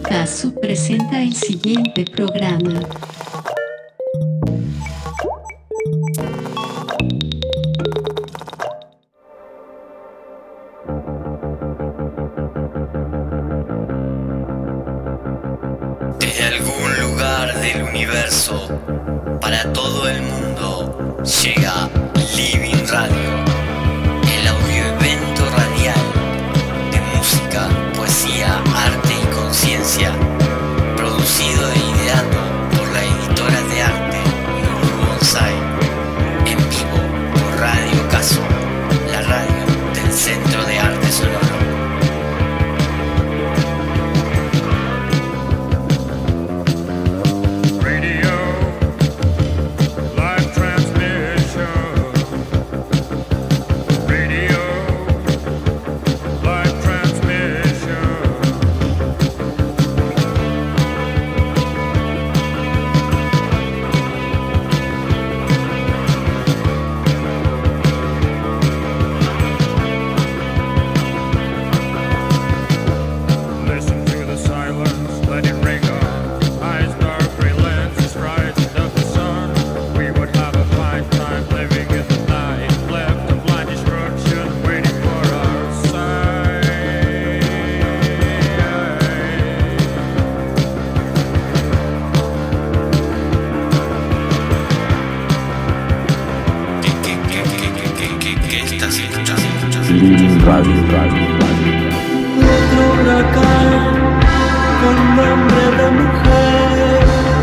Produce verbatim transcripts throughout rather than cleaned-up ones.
Casu presenta el siguiente programa. Desde algún lugar del universo, para todo el mundo, llega Living Radio, el audioevento radial de música, poesía, arte y conciencia, producido e ideado por la editora de arte Nuru Bonsai, en vivo por Radio Casu, la radio del Centro de Arte Sonoro. Living Radio, Radio, Radio. Otro huracán con nombre de mujer,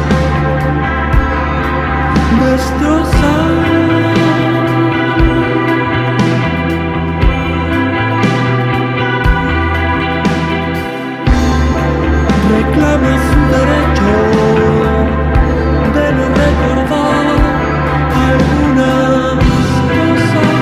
destrozar, reclama su derecho de no recordar algunas cosas.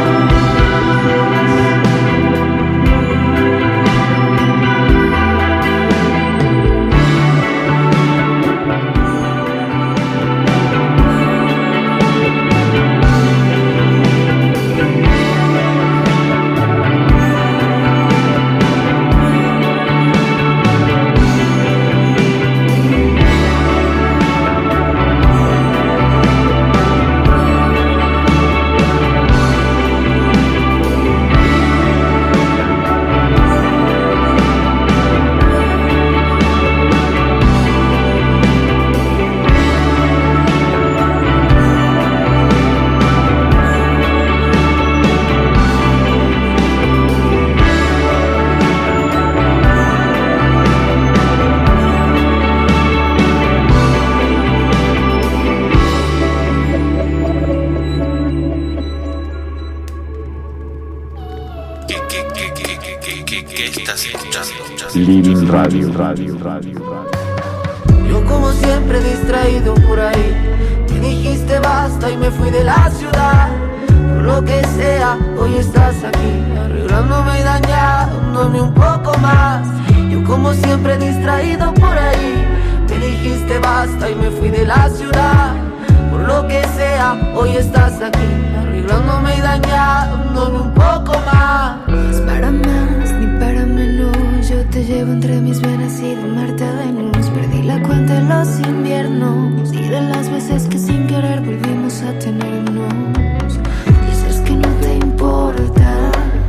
Living Radio, Radio, Radio, Radio. Yo como siempre distraído por ahí, me dijiste basta y me fui de la ciudad. Por lo que sea, hoy estás aquí, arreglándome y dañándome un poco más. Yo como siempre distraído por ahí, me dijiste basta y me fui de la ciudad. Por lo que sea, hoy estás aquí, arreglándome y dañándome un poco más. Es para más ni para menos. Yo te llevo entre mis venas y de Marte a Venus. Perdí la cuenta de los inviernos y de las veces que sin querer volvimos a tenernos. Dices que no te importa,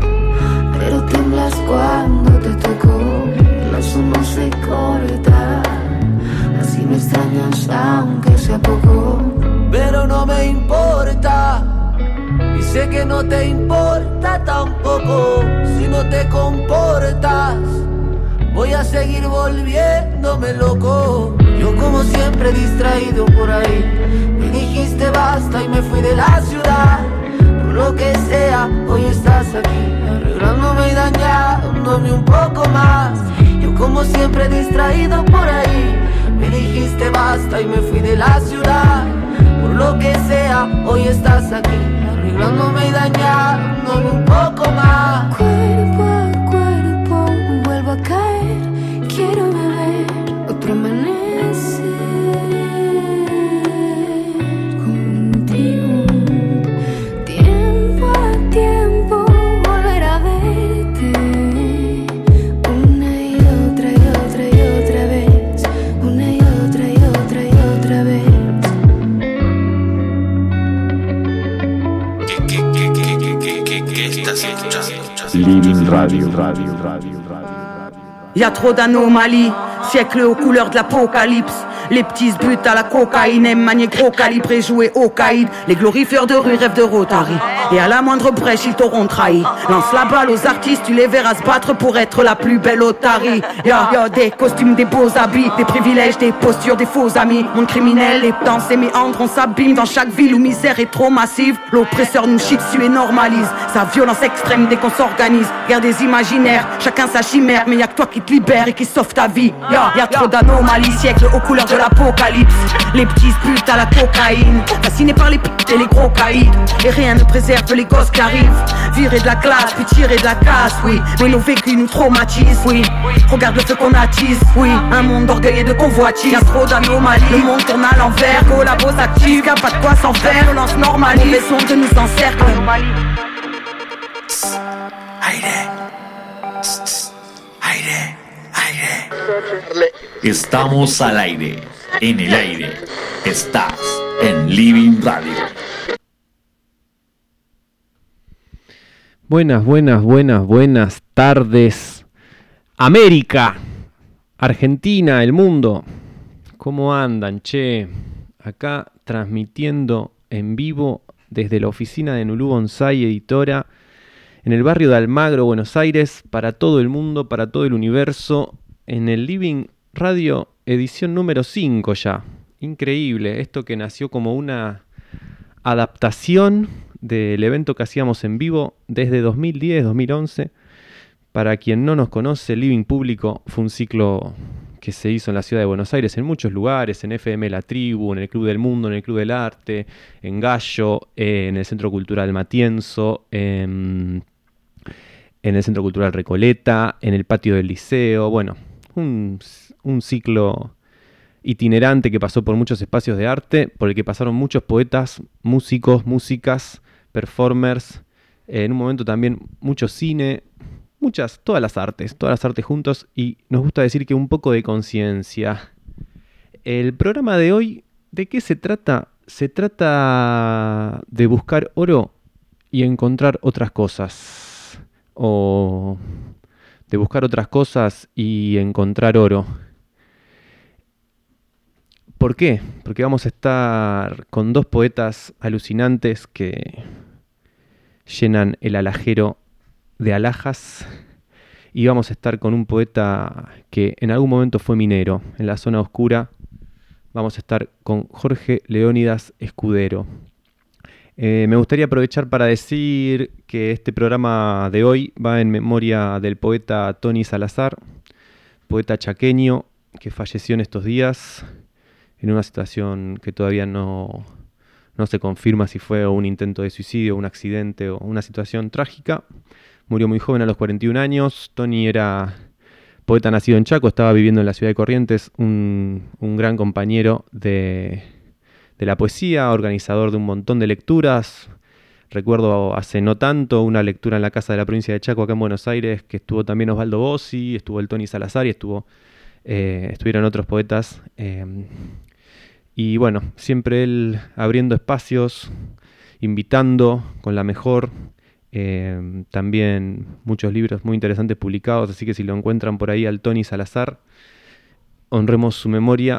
pero tiemblas cuando te toco. El lazo no se corta, así me extrañas aunque sea poco. Pero no me importa, y sé que no te importa tampoco. Si no te comportas, voy a seguir volviéndome loco. Yo como siempre distraído por ahí, me dijiste basta y me fui de la ciudad. Por lo que sea, hoy estás aquí, arreglándome y dañándome un poco más. Yo como siempre distraído por ahí, me dijiste basta y me fui de la ciudad. Por lo que sea, hoy estás aquí, arreglándome y dañándome un poco más. Cuerpo a cuerpo vuelvo a caer, quiero beber otro amanecer contigo. Tiempo a tiempo volver a verte una y otra y otra y otra vez. Living Radio, Radio, Radio, Radio. Y a trop d'anomalies, siècle aux couleurs de l'apocalypse. Les petits se butent à la cocaïne, aiment manier gros calibre et jouer au caïd. Les glorifieurs de rue rêvent de Rotary, et à la moindre brèche ils t'auront trahi. Lance la balle aux artistes, tu les verras se battre pour être la plus belle otarie. Y'a, y'a des costumes, des beaux habits, des privilèges, des postures, des faux amis. Monde criminel, les dans ses méandres, on s'abîme dans chaque ville où misère est trop massive. L'oppresseur nous chie dessus et normalise sa violence extrême dès qu'on s'organise. Guerre des imaginaires, chacun sa chimère, mais y'a que toi qui te libère et qui sauve ta vie. Y'a, y'a trop d'anomalies, siècle aux couleurs de l'apocalypse. Les petits se butent à la cocaïne, fascinés par les putes et les gros caïds. Et rien ne préserve les gosses qui arrivent. Virer de la classe, puis tirer de la casse, oui. Mais nos vécus nous traumatisent, oui. Regarde le feu qu'on attise, oui. Un monde d'orgueil et de convoitise. Y'a trop d'anomalies, le monde tourne à l'envers. Collabos actifs, y'a pas de quoi s'en faire. Violence normalise, mauvais son de nous encercle. Estamos al aire, en el aire, estás en Living Radio. Buenas, buenas, buenas, buenas tardes. América, Argentina, el mundo. ¿Cómo andan, che? Acá transmitiendo en vivo desde la oficina de Nulú Bonsai Editora en el barrio de Almagro, Buenos Aires, para todo el mundo, para todo el universo, en el Living Radio edición número cinco ya. Increíble, esto que nació como una adaptación del evento que hacíamos en vivo desde dos mil diez, dos mil once. Para quien no nos conoce, Living Público fue un ciclo que se hizo en la ciudad de Buenos Aires, en muchos lugares, en F M La Tribu, en el Club del Mundo, en el Club del Arte, en Gallo, eh, en el Centro Cultural Matienzo, en, en el Centro Cultural Recoleta, en el patio del Liceo. Bueno, un, un ciclo itinerante que pasó por muchos espacios de arte, por el que pasaron muchos poetas, músicos, músicas, performers, eh, en un momento también mucho cine, muchas, todas las artes, todas las artes juntos, y nos gusta decir que un poco de conciencia. El programa de hoy, ¿de qué se trata? Se trata de buscar oro y encontrar otras cosas, o de buscar otras cosas y encontrar oro. ¿Por qué? Porque vamos a estar con dos poetas alucinantes que llenan el alajero de alhajas, y vamos a estar con un poeta que en algún momento fue minero en la zona oscura. Vamos a estar con Jorge Leónidas Escudero. Eh, me gustaría aprovechar para decir que este programa de hoy va en memoria del poeta Tony Salazar, poeta chaqueño que falleció en estos días en una situación que todavía no, no se confirma si fue un intento de suicidio, un accidente o una situación trágica. Murió muy joven, a los cuarenta y un años. Tony era poeta nacido en Chaco, estaba viviendo en la ciudad de Corrientes, un, un gran compañero de, de la poesía, organizador de un montón de lecturas. Recuerdo hace no tanto una lectura en la Casa de la Provincia de Chaco, acá en Buenos Aires, que estuvo también Osvaldo Bossi, estuvo el Tony Salazar y estuvo, eh, estuvieron otros poetas. Eh, y bueno, siempre él abriendo espacios, invitando con la mejor. Eh, también muchos libros muy interesantes publicados, así que si lo encuentran por ahí al Tony Salazar, honremos su memoria,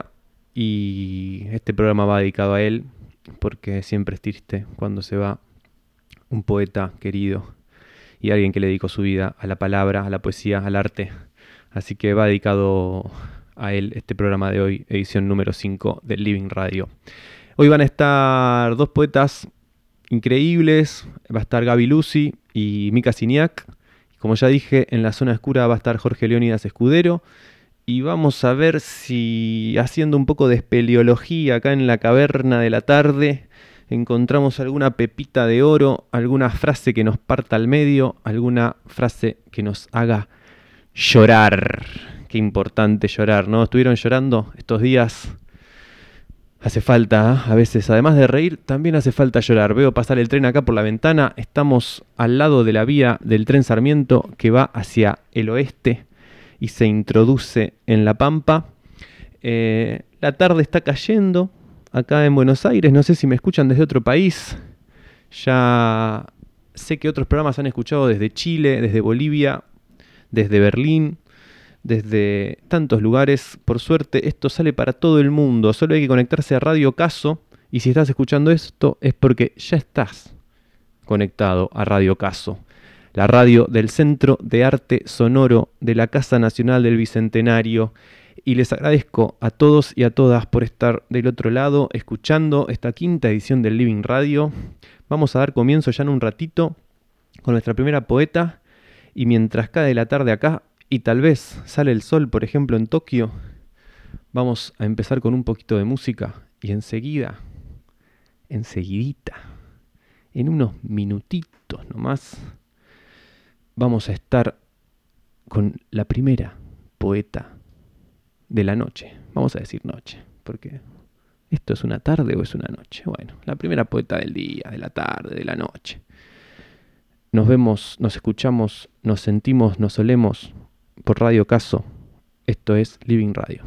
y este programa va dedicado a él, porque siempre es triste cuando se va un poeta querido y alguien que le dedicó su vida a la palabra, a la poesía, al arte. Así que va dedicado a él este programa de hoy, edición número cinco del Living Radio. Hoy van a estar dos poetas increíbles, va a estar Gaby Lucy y Mica Siniak. Como ya dije, en la zona oscura va a estar Jorge Leónidas Escudero, y vamos a ver si, haciendo un poco de espeleología acá en la caverna de la tarde, encontramos alguna pepita de oro, alguna frase que nos parta al medio, alguna frase que nos haga llorar. Qué importante llorar, ¿no? ¿Estuvieron llorando estos días? Hace falta, ¿eh? A veces, además de reír, también hace falta llorar. Veo pasar el tren acá por la ventana. Estamos al lado de la vía del tren Sarmiento que va hacia el oeste y se introduce en La Pampa. Eh, la tarde está cayendo acá en Buenos Aires. No sé si me escuchan desde otro país. Ya Sé que otros programas han escuchado desde Chile, desde Bolivia, desde Berlín, desde tantos lugares. Por suerte, esto sale para todo el mundo. Solo hay que conectarse a Radio Caso. Y si estás escuchando esto, es porque ya estás conectado a Radio Caso, la radio del Centro de Arte Sonoro de la Casa Nacional del Bicentenario. Y les agradezco a todos y a todas por estar del otro lado, escuchando esta quinta edición del Living Radio. Vamos a dar comienzo ya en un ratito con nuestra primera poeta. Y mientras cae la tarde acá, y tal vez sale el sol, por ejemplo, en Tokio, vamos a empezar con un poquito de música. Y enseguida, enseguidita, en unos minutitos nomás, vamos a estar con la primera poeta de la noche. Vamos a decir noche, porque ¿esto es una tarde o es una noche? Bueno, la primera poeta del día, de la tarde, de la noche. Nos vemos, nos escuchamos, nos sentimos, nos olemos por Radio Caso. Esto es Living Radio.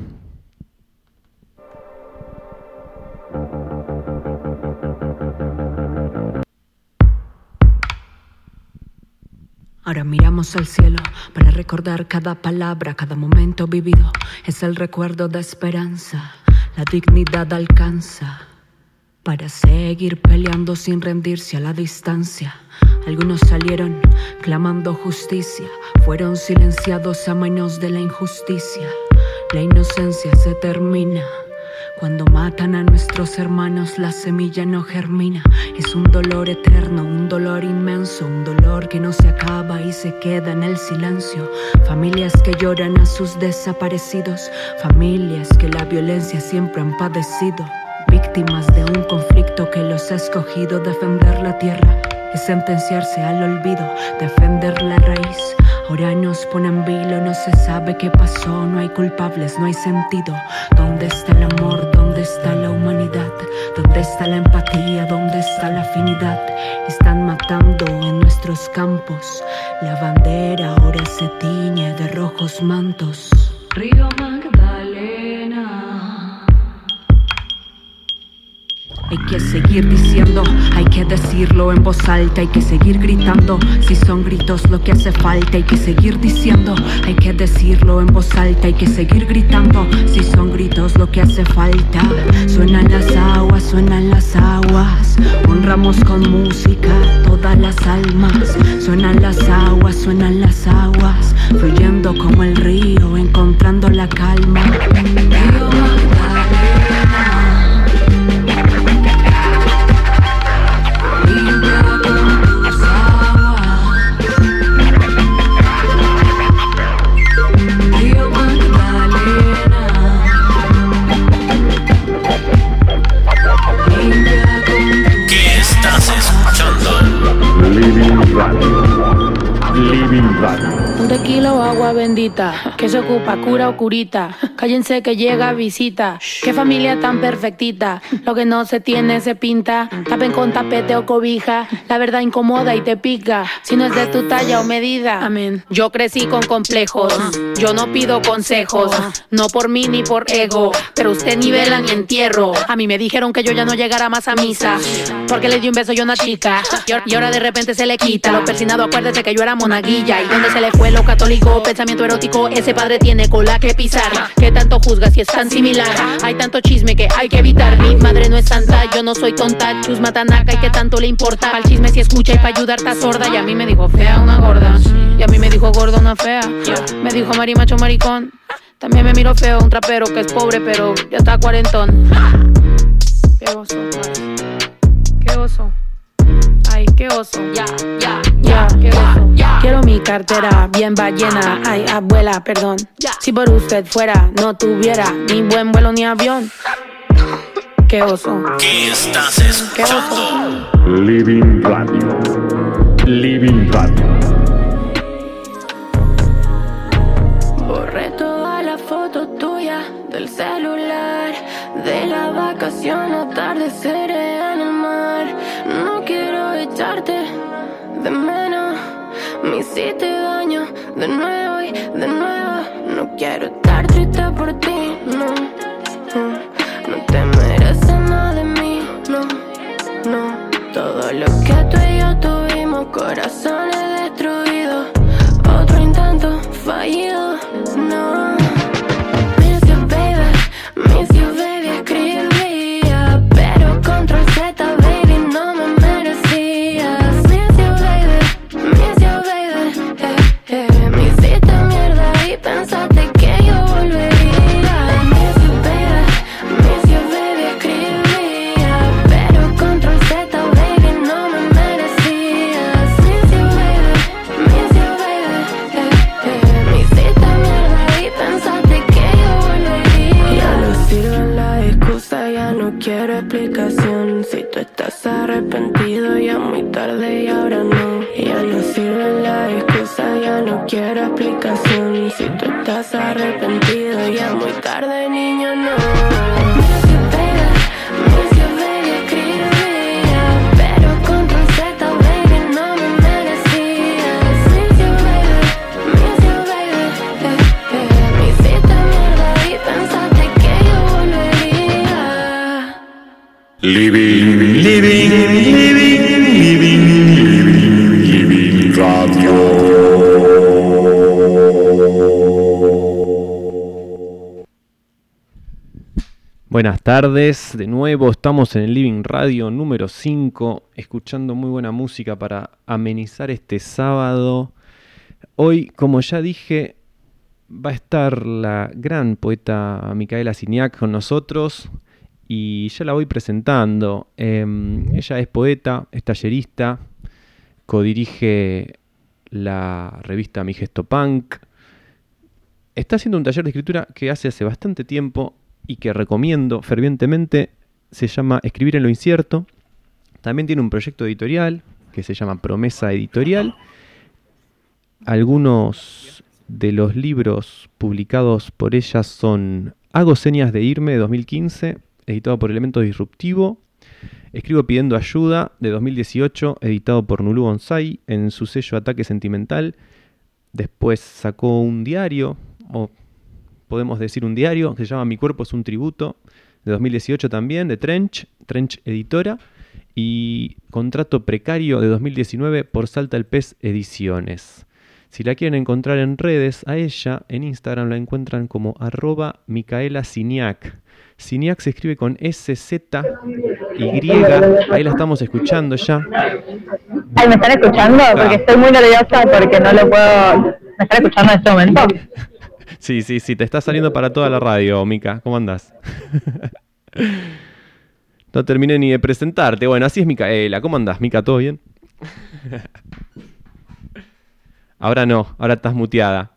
Ahora miramos al cielo para recordar cada palabra, cada momento vivido. Es el recuerdo de esperanza, la dignidad alcanza para seguir peleando sin rendirse a la distancia. Algunos salieron clamando justicia, fueron silenciados a manos de la injusticia. La inocencia se termina. Cuando matan a nuestros hermanos, la semilla no germina. Es un dolor eterno, un dolor inmenso, un dolor que no se acaba y se queda en el silencio. Familias que lloran a sus desaparecidos, familias que la violencia siempre han padecido. Víctimas de un conflicto que los ha escogido. Defender la tierra es sentenciarse al olvido, defender la raíz. Ahora nos ponen vilo, no se sabe qué pasó, no hay culpables, no hay sentido. ¿Dónde está el amor? ¿Dónde está la humanidad? ¿Dónde está la empatía? ¿Dónde está la afinidad? Están matando en nuestros campos. La bandera ahora se tiñe de rojos mantos. Río Magdalena. Hay que seguir diciendo, hay que decirlo en voz alta, hay que seguir gritando, si son gritos lo que hace falta. Hay que seguir diciendo, hay que decirlo en voz alta, hay que seguir gritando, si son gritos lo que hace falta. Suenan las aguas, suenan las aguas, honramos con música todas las almas. Suenan las aguas, suenan las aguas, fluyendo como el río, encontrando la calma. Río Magdalena. Living Radio. Un tequila o agua bendita, que se ocupa, cura o curita. Cállense que llega visita. Qué familia tan perfectita. Lo que no se tiene se pinta. Tapen con tapete o cobija. La verdad incomoda y te pica. Si no es de tu talla o medida. Amén. Yo crecí con complejos. Yo no pido consejos. No por mí ni por ego. Pero usted ni vela ni entierro. A mí me dijeron que yo ya no llegara más a misa, porque le di un beso yo a una chica. Y ahora de repente se le quita. Lo persinado, acuérdese que yo era monaguilla. Y donde se le fue lo católico, pensamiento erótico, ese padre tiene cola que pisar. ¿Qué tanto juzga si es tan similar? Hay tanto chisme que hay que evitar. Mi madre no es santa, yo no soy tonta. Chusma tanaca y qué tanto le importa. Al chisme si escucha y pa' ayudar está sorda. Y a mí me dijo fea una gorda, y a mí me dijo gorda una fea. Me dijo marimacho maricón. También me miró feo un trapero que es pobre pero ya está cuarentón. Qué oso, qué oso. Ay, qué oso, ya, ya, ya, qué oso. Quiero mi cartera bien ballena. Ay, abuela, perdón. Si por usted fuera, no tuviera ni buen vuelo ni avión. Qué oso. ¿Qué estás escuchando? Living Radio. Living Radio. Borré toda la foto tuya del celular, de la vacación, atardecer en el mar. No quiero echarte de menos, me hiciste daño de nuevo y de nuevo. No quiero estar triste por ti, no, no, no te mereces nada de mí, no, no. Todo lo que tú y yo tuvimos corazones destruidos, otro intento fallido, no. Miss you baby, miss you baby, escribía, pero control Z baby no me merecías. Miss you baby, miss you baby, eh, eh. Me hiciste mierda y pensaste que yo volvería. Miss you baby, miss you baby, escribía, pero control Z baby no me merecías. Miss you baby, miss you baby, eh, eh. Me hiciste mierda y pensaste que yo volvería. Ya no sirve la excusa, ya no quiero explicación. Si tú estás arrepentido ya muy tarde y ahora no. Ya no sirve la excusa, ya no quiero explicación. Si tú estás arrepentido ya muy tarde, niño, no. Miss you baby, miss you baby, escribía, pero control Z baby no me merecías. Miss you baby, miss you baby, eh, eh. Me hiciste mierda y pensaste que yo volvería. Living, living, living, living, living, living radio. Buenas tardes, de nuevo estamos en el Living Radio número cinco, escuchando muy buena música para amenizar este sábado. Hoy, como ya dije, va a estar la gran poeta Micaela Signac con nosotros y ya la voy presentando. Eh, ella es poeta, es tallerista, codirige la revista Mi Gesto Punk. Está haciendo un taller de escritura que hace hace bastante tiempo y que recomiendo fervientemente. Se llama Escribir en lo Incierto. También tiene un proyecto editorial que se llama Promesa Editorial. Algunos de los libros publicados por ella son Hago Señas de Irme, de dos mil quince, editado por Elemento Disruptivo. Escribo Pidiendo Ayuda, de dos mil dieciocho, editado por Nulú Bonsai, en su sello Ataque Sentimental. Después sacó un diario, o podemos decir un diario, que se llama Mi Cuerpo es un Tributo, de dos mil dieciocho también, de Trench, Trench Editora. Y Contrato Precario, de dos mil diecinueve, por Salta el Pez Ediciones. Si la quieren encontrar en redes, a ella, en Instagram la encuentran como arroba Micaela Signac. Signac se escribe con S Z Y. Ahí la estamos escuchando ya. Ay, ¿me están escuchando? Porque estoy muy nerviosa porque no lo puedo... ¿Me están escuchando en este momento? Sí, sí, sí, te está saliendo para toda la radio, Mica. ¿Cómo andás? No terminé ni de presentarte. Bueno, así es Micaela. ¿Cómo andás, Mica? ¿Todo bien? Ahora no, ahora estás muteada.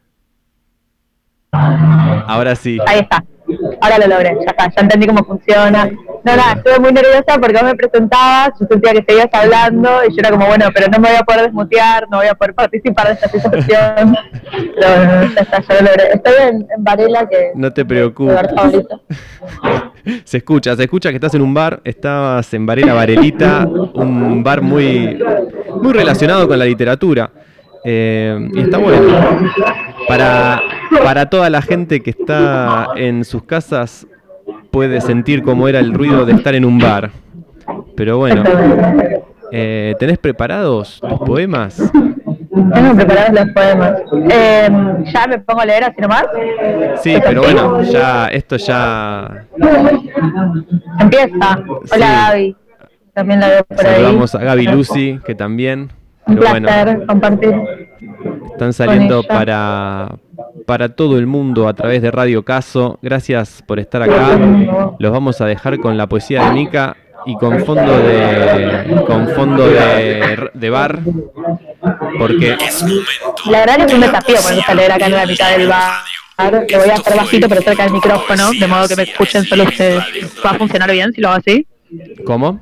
Ahora sí. Ahí está. Ahora lo logré, ya está, ya entendí cómo funciona. No, nada, estuve muy nerviosa porque vos me presentabas, yo sentía que seguías hablando y yo era como, bueno, pero no me voy a poder desmutear, no voy a poder participar de esta situación. Pero bueno, ya está, ya lo logré. Estoy en, en Varela, que no te preocupes. Mi lugar favorito. Se escucha, se escucha que estás en un bar, estabas en Varela Varelita, un bar muy, muy relacionado con la literatura. Eh, y está bueno para, para toda la gente que está en sus casas, puede sentir cómo era el ruido de estar en un bar. Pero bueno, eh, ¿tenés preparados tus poemas? Tengo preparados los poemas. Eh, ¿Ya me pongo a leer así nomás? Sí, pero bueno, ya esto ya... Empieza. Hola, sí. Gaby. También la veo por ahí. Saludamos a Gaby Lucy, que también... Un Pero placer bueno, compartir. Están saliendo para, para todo el mundo a través de Radio Caso. Gracias por estar acá. Los vamos a dejar con la poesía de Mica y con fondo de con fondo de, de bar. Porque la verdad que es un desafío ponerse a leer acá en la mitad del bar. Lo voy a hacer bajito pero cerca del micrófono, de modo que me escuchen solo ustedes. ¿Va a funcionar bien si lo hago así? ¿Cómo?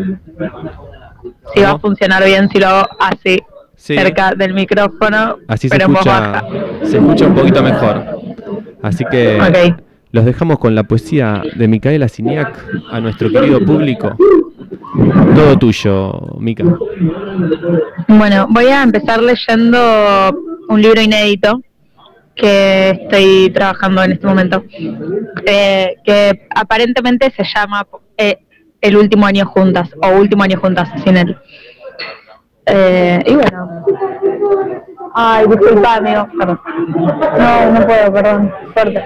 Si va a funcionar bien si lo hago así, sí, cerca del micrófono, así pero se en voz escucha, baja. Se escucha un poquito mejor. Así que okay, los dejamos con la poesía de Micaela Signac a nuestro querido público. Todo tuyo, Mica. Bueno, voy a empezar leyendo un libro inédito que estoy trabajando en este momento, eh, que aparentemente se llama... Eh, El último año juntas, o último año juntas, sin él. Eh, y bueno. Ay, disculpa, amigo. Perdón. No, no puedo, perdón. Suerte.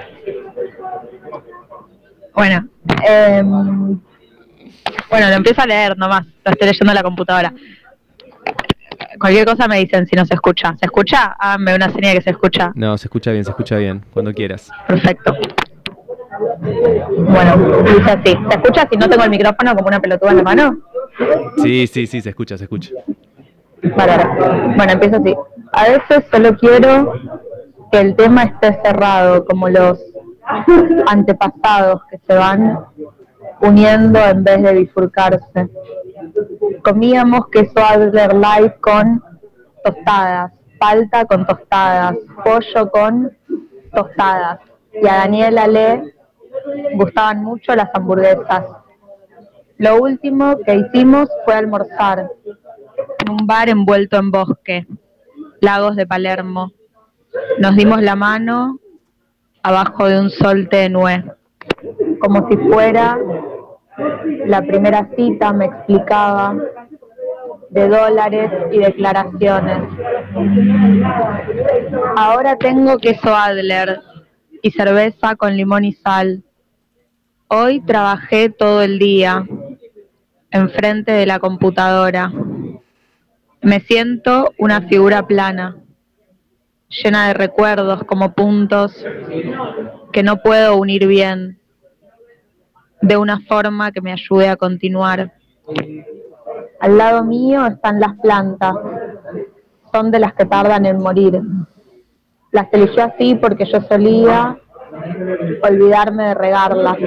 Bueno, eh, bueno, lo empiezo a leer nomás. Lo estoy leyendo en la computadora. Cualquier cosa me dicen si no se escucha. ¿Se escucha? Háganme una señal que se escucha. No, se escucha bien, se escucha bien, cuando quieras. Perfecto. Bueno, dice así. ¿Se escucha si no tengo el micrófono como una pelotuda en la mano? Sí, sí, sí, se escucha, se escucha. Vale, bueno, empiezo así. A veces solo quiero que el tema esté cerrado, como los antepasados que se van uniendo en vez de bifurcarse. Comíamos queso Adler Light con tostadas, palta con tostadas, pollo con tostadas. Y a Daniela le gustaban mucho las hamburguesas. Lo último que hicimos fue almorzar en un bar envuelto en bosque, Lagos de Palermo. Nos dimos la mano abajo de un sol tenue, como si fuera la primera cita, me explicaba, de dólares y declaraciones. Ahora tengo queso Adler y cerveza con limón y sal. Hoy trabajé todo el día enfrente de la computadora. Me siento una figura plana, llena de recuerdos como puntos que no puedo unir bien, de una forma que me ayude a continuar. Al lado mío están las plantas, son de las que tardan en morir. Las elegí así porque yo solía olvidarme de regarlas.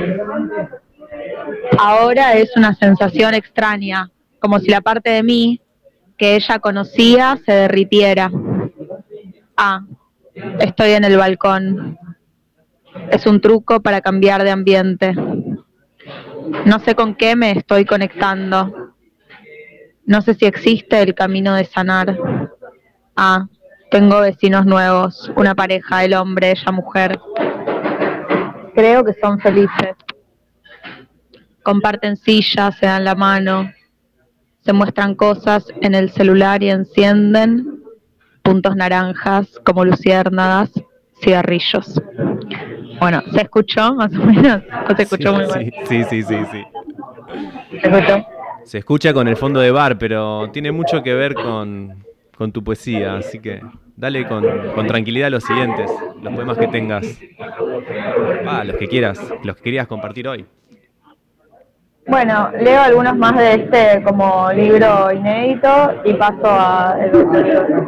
Ahora es una sensación extraña, como si la parte de mí que ella conocía se derritiera. Ah, estoy en el balcón. Es un truco para cambiar de ambiente. No sé con qué me estoy conectando. No sé si existe el camino de sanar. Ah, tengo vecinos nuevos, una pareja, el hombre, ella mujer. Creo que son felices. Comparten sillas, se dan la mano, se muestran cosas en el celular y encienden puntos naranjas como luciérnagas, cigarrillos. Bueno, ¿se escuchó más o menos? ¿O se escuchó Sí, muy mal? sí, sí, sí, sí. ¿Se escuchó? Se escucha con el fondo de bar, pero tiene mucho que ver con, con tu poesía, así que dale con, con tranquilidad los siguientes, los poemas que tengas. Ah, los que quieras, los que querías compartir hoy. Bueno, leo algunos más de este como libro inédito y paso a el otro libro.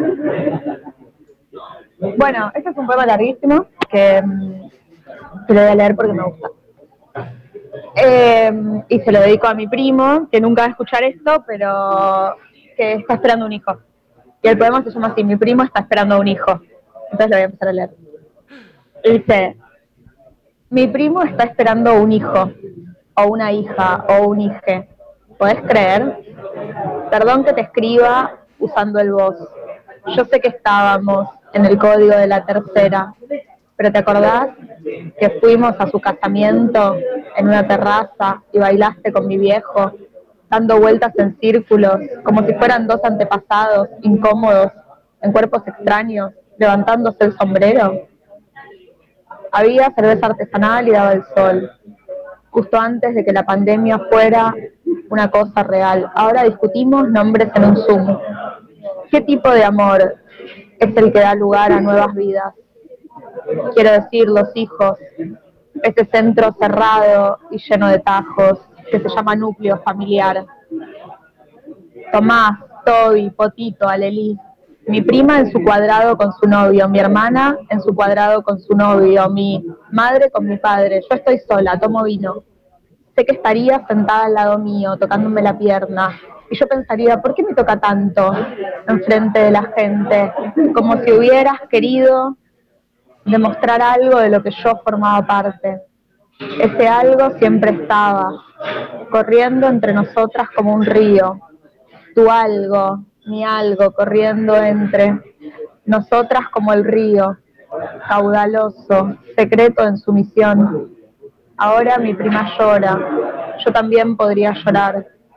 Bueno, este es un poema larguísimo que, que lo voy a leer porque me gusta. Eh, y se lo dedico a mi primo, que nunca va a escuchar esto, pero que está esperando un hijo. Y el poema se llama así: mi primo está esperando un hijo. Entonces lo voy a empezar a leer. Dice: mi primo está esperando un hijo, o una hija, o un hije. ¿Podés creer? Perdón que te escriba usando el vos. Yo sé que estábamos en el código de la tercera, pero ¿te acordás que fuimos a su casamiento en una terraza y bailaste con mi viejo, dando vueltas en círculos, como si fueran dos antepasados incómodos, en cuerpos extraños, levantándose el sombrero? Había cerveza artesanal y daba el sol, justo antes de que la pandemia fuera una cosa real. Ahora discutimos nombres en un Zoom. ¿Qué tipo de amor es el que da lugar a nuevas vidas? Quiero decir, los hijos, ese centro cerrado y lleno de tajos que se llama núcleo familiar. Tomás, Toby, Potito, Alelí. Mi prima en su cuadrado con su novio, mi hermana en su cuadrado con su novio, mi madre con mi padre. Yo estoy sola, tomo vino. Sé que estaría sentada al lado mío, tocándome la pierna. Y yo pensaría, ¿por qué me toca tanto enfrente de la gente? Como si hubieras querido demostrar algo de lo que yo formaba parte. Ese algo siempre estaba, corriendo entre nosotras como un río. Tu algo, mi algo, corriendo entre nosotras como el río, caudaloso, secreto en su misión. Ahora mi prima llora, yo también podría llorar.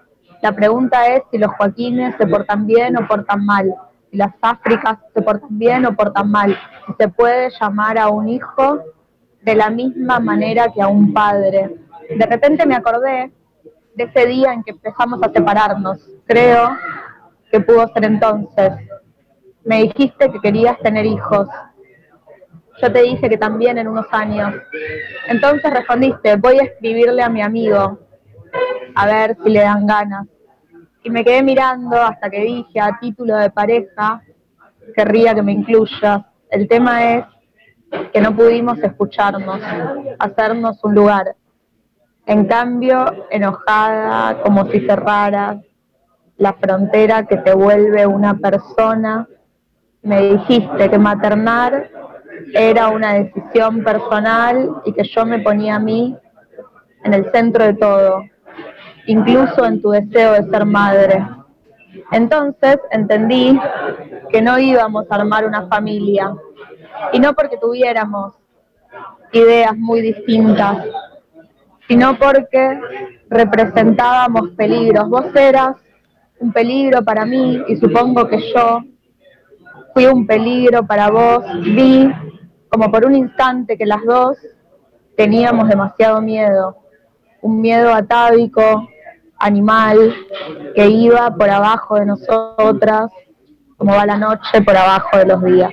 La pregunta es si los Joaquines se portan bien o portan mal, si las Áfricas se portan bien o portan mal, si se puede llamar a un hijo de la misma manera que a un padre. De repente me acordé de ese día en que empezamos a separarnos. Creo que pudo ser entonces. Me dijiste que querías tener hijos. Yo te dije que también en unos años. Entonces respondiste, voy a escribirle a mi amigo, a ver si le dan ganas. Y me quedé mirando hasta que dije, a título de pareja, querría que me incluyas. El tema es que no pudimos escucharnos, hacernos un lugar. En cambio, enojada, como si cerraras la frontera que te vuelve una persona, me dijiste que maternar era una decisión personal y que yo me ponía a mí en el centro de todo, incluso en tu deseo de ser madre. Entonces entendí que no íbamos a armar una familia, y no porque tuviéramos ideas muy distintas, sino porque representábamos peligros. Vos eras un peligro para mí y supongo que yo fui un peligro para vos. Vi como por un instante que las dos teníamos demasiado miedo, un miedo atávico, animal, que iba por abajo de nosotras, como va la noche por abajo de los días.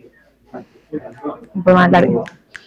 Un poco más largo.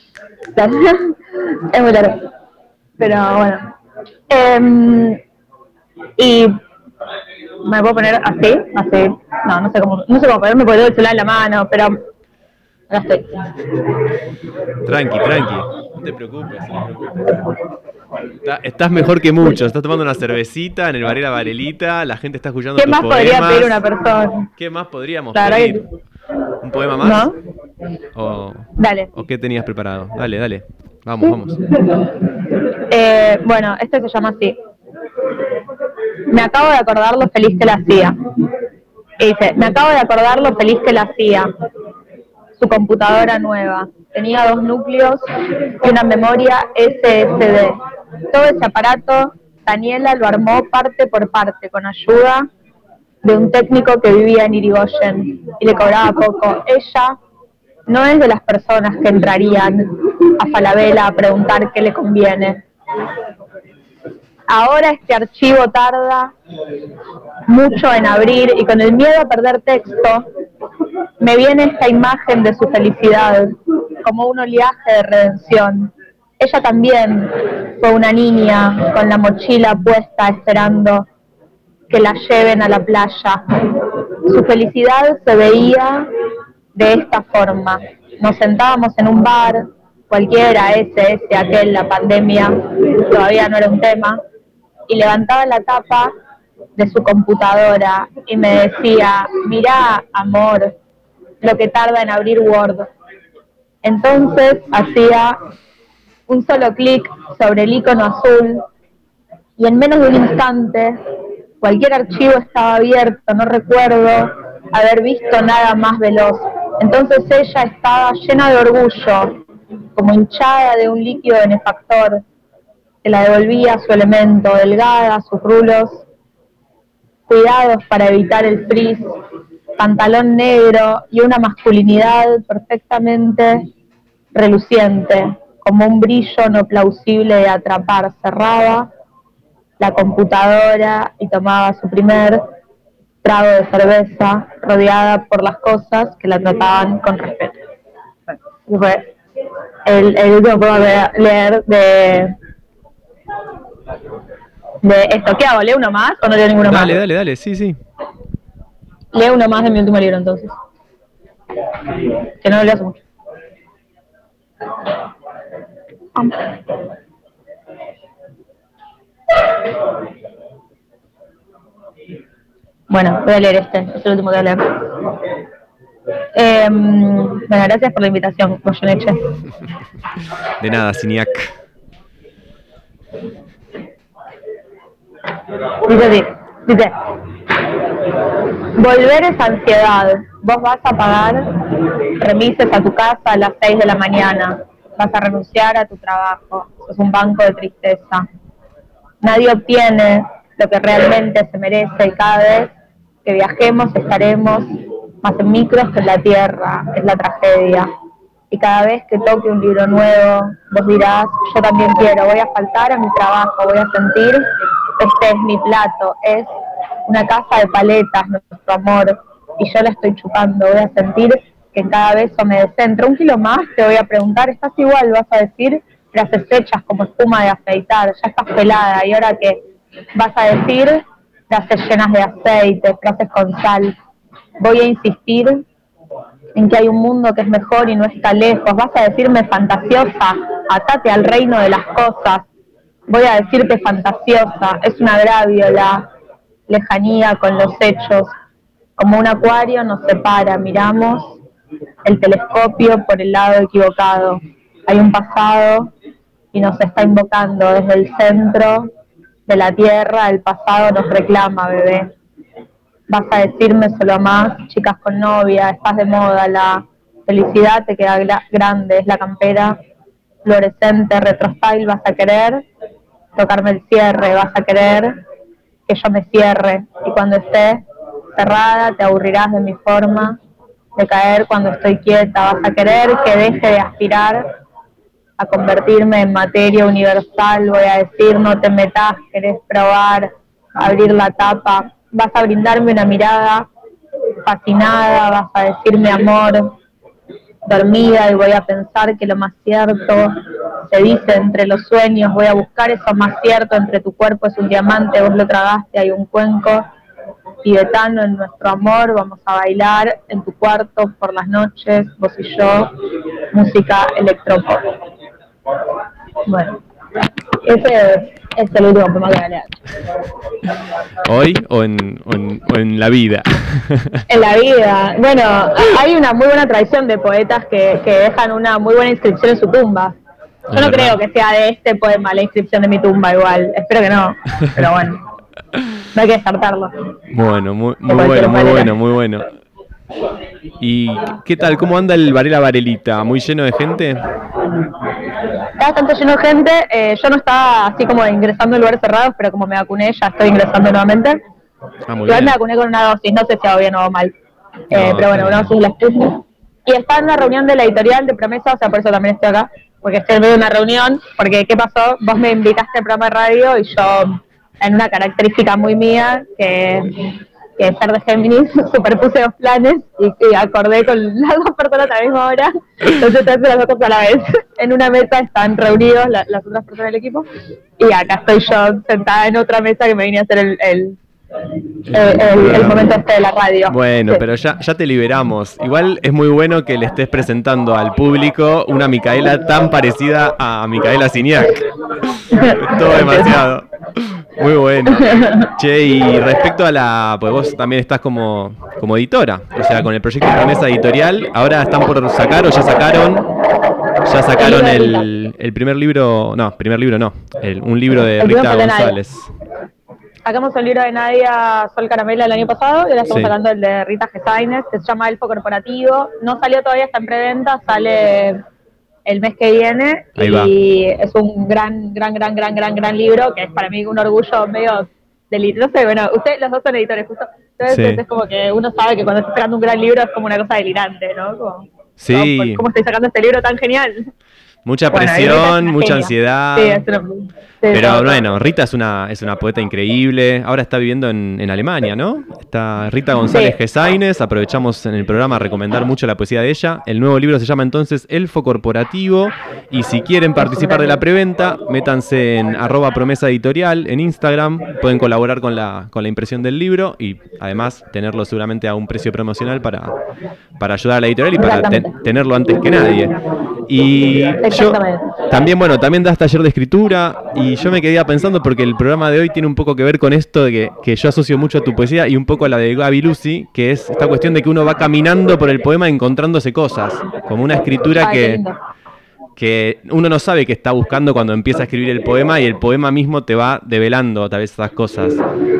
Es muy largo. Pero bueno. Eh, y me puedo poner así, así. No, no sé cómo, no sé cómo ponerme porque tengo el celular en la mano, pero acá estoy. Tranqui, tranqui. No te preocupes, no te preocupes. Está, estás mejor que muchos. Estás tomando una cervecita en el bar La Varelita. La gente está escuchando tus poemas. ¿Qué más podría pedir una persona? ¿Qué más podríamos La pedir? ¿Un poema más? ¿No? O, Dale. ¿O qué tenías preparado? Dale, dale. Vamos, vamos. Eh, bueno, este se llama así. Me acabo de acordar lo feliz que la hacía. Y dice, me acabo de acordar lo feliz que la hacía. Su computadora nueva. Tenía dos núcleos y una memoria ese ese de. Todo ese aparato, Daniela lo armó parte por parte, con ayuda de un técnico que vivía en Irigoyen y le cobraba poco. Ella no es de las personas que entrarían a Falabella a preguntar qué le conviene. Ahora este archivo tarda mucho en abrir y con el miedo a perder texto me viene esta imagen de su felicidad como un oleaje de redención. Ella también fue una niña con la mochila puesta esperando que la lleven a la playa. Su felicidad se veía de esta forma. Nos sentábamos en un bar, cualquiera, ese, ese, aquel, la pandemia, todavía no era un tema, y levantaba la tapa de su computadora y me decía, mirá, amor, lo que tarda en abrir Word. Entonces hacía un solo clic sobre el icono azul y en menos de un instante cualquier archivo estaba abierto. No recuerdo haber visto nada más veloz. Entonces ella estaba llena de orgullo, como hinchada de un líquido benefactor que la devolvía a su elemento, delgada, sus rulos cuidados para evitar el frizz, pantalón negro y una masculinidad perfectamente reluciente, como un brillo no plausible de atrapar. Cerraba la computadora y tomaba su primer trago de cerveza, rodeada por las cosas que la trataban con respeto. Y fue el, el último que puedo leer de, de esto. ¿Qué hago? ¿Leo uno más o no leo ninguno dale, más? Dale, dale, dale, sí, sí. Leo uno más de mi último libro entonces. Que no lo leo hace mucho. Bueno, voy a leer este, es el último que voy a leer. Eh, bueno, gracias por la invitación, Goyeneche. De nada, Siniac. Dice así, dice, volver es ansiedad. Vos vas a pagar remises a tu casa a las seis de la mañana. Vas a renunciar a tu trabajo. Sos un banco de tristeza. Nadie obtiene lo que realmente se merece, y cada vez que viajemos estaremos más en micros que en la tierra, es la tragedia. Y cada vez que toque un libro nuevo, vos dirás, yo también quiero, voy a faltar a mi trabajo, voy a sentir, este es mi plato, es una casa de paletas, nuestro amor, y yo la estoy chupando, voy a sentir que en cada beso me descentro. Un kilo más, te voy a preguntar, ¿estás igual? Vas a decir, frases hechas como espuma de afeitar, ya estás pelada, ¿y ahora qué? Vas a decir, frases llenas de aceite, frases con sal. Voy a insistir en que hay un mundo que es mejor y no está lejos. Vas a decirme fantasiosa, atate al reino de las cosas. Voy a decirte fantasiosa, es un agravio la lejanía con los hechos. Como un acuario nos separa, miramos el telescopio por el lado equivocado. Hay un pasado y nos está invocando desde el centro de la tierra. El pasado nos reclama, bebé. Vas a decirme solo más, chicas con novia, estás de moda, la felicidad te queda gra- grande, es la campera fluorescente, retrostyle, vas a querer tocarme el cierre, vas a querer que yo me cierre, y cuando esté cerrada te aburrirás de mi forma de caer cuando estoy quieta, vas a querer que deje de aspirar a convertirme en materia universal, voy a decir no te metas, querés probar, abrir la tapa. Vas a brindarme una mirada fascinada, vas a decirme amor, dormida, y voy a pensar que lo más cierto se dice entre los sueños. Voy a buscar eso más cierto entre tu cuerpo, es un diamante, vos lo tragaste, hay un cuenco tibetano en nuestro amor. Vamos a bailar en tu cuarto por las noches, vos y yo, música electropop. Bueno, ese es el último poema que voy a leer. ¿Hoy o en, o en, o en la vida? En la vida. Bueno, hay una muy buena tradición de poetas que, que dejan una muy buena inscripción en su tumba. Yo no creo que sea de este poema la inscripción de mi tumba igual. Espero que no, pero bueno. No hay que descartarlo. Bueno, muy, muy bueno, muy bueno, muy bueno. ¿Y qué tal? ¿Cómo anda el Varela Varelita? ¿Muy lleno de gente? Está bastante lleno de gente. Eh, yo no estaba así como ingresando en lugares cerrados, pero como me vacuné ya estoy ingresando nuevamente. Ah, muy Igual bien. me vacuné con una dosis, no sé si hago bien o mal. Eh, No, pero bueno, sí. una dosis de la Sputnik. Y está en una reunión de la editorial de Promesa, o sea, por eso también estoy acá, porque estoy en medio de una reunión, porque ¿qué pasó? Vos me invitaste al programa de radio y yo, en una característica muy mía, que, que es ser de Géminis, superpuse dos planes y, y acordé con las dos personas a la misma hora, entonces estoy haciendo las dos cosas a la vez. En una mesa están reunidos la, las otras personas del equipo y acá estoy yo sentada en otra mesa que me vine a hacer el... el El, el, el momento este de la radio. Bueno, Sí. pero ya, ya te liberamos. Igual es muy bueno que le estés presentando al público una Micaela tan parecida a Micaela Signac. Todo demasiado. Muy bueno. Che, y respecto a la... Pues vos también estás como, como editora. O sea, con el proyecto Promesa Editorial. Ahora están por sacar o ya sacaron... Ya sacaron el, el primer libro... No, primer libro no. El, un libro de El Rita triunfo de Nadia. González. Sacamos el libro de Nadia Sol Caramela el año pasado y ahora estamos Sí. sacando el de Rita Gesaines, que se llama Elfo Corporativo. No salió todavía, está en preventa, sale el mes que viene. Ahí y es un gran, gran, gran, gran, gran, gran libro, que es para mí un orgullo medio delito. No sé, bueno, ustedes los dos son editores, justo. Entonces Sí. es como que uno sabe que cuando estás sacando un gran libro es como una cosa delirante, ¿no? Como, Sí. ¿cómo, cómo estoy sacando este libro tan genial? Mucha Bueno, ahí Rita es presión, una mucha genia. ansiedad. Sí, es una- sí, Pero todo, todo. bueno, Rita es una, es una poeta increíble. Ahora está viviendo en, en Alemania, ¿no? Está Rita González Sí. Gesaines. Aprovechamos en el programa a recomendar mucho la poesía de ella. El nuevo libro se llama entonces Elfo Corporativo. Y si quieren participar de la preventa, métanse en arroba promesa editorial en Instagram. Pueden colaborar con la, con la impresión del libro y además tenerlo seguramente a un precio promocional para, para ayudar a la editorial y para te- Exactamente. tenerlo antes que nadie. Y yo Exactamente. también, bueno, también das taller de escritura y yo me quedé pensando porque el programa de hoy tiene un poco que ver con esto de que, que yo asocio mucho a tu poesía y un poco a la de Gaby Lucy, que es esta cuestión de que uno va caminando por el poema encontrándose cosas, como una escritura Ay, qué que, lindo. que uno no sabe que está buscando cuando empieza a escribir el poema y el poema mismo te va develando tal vez esas cosas.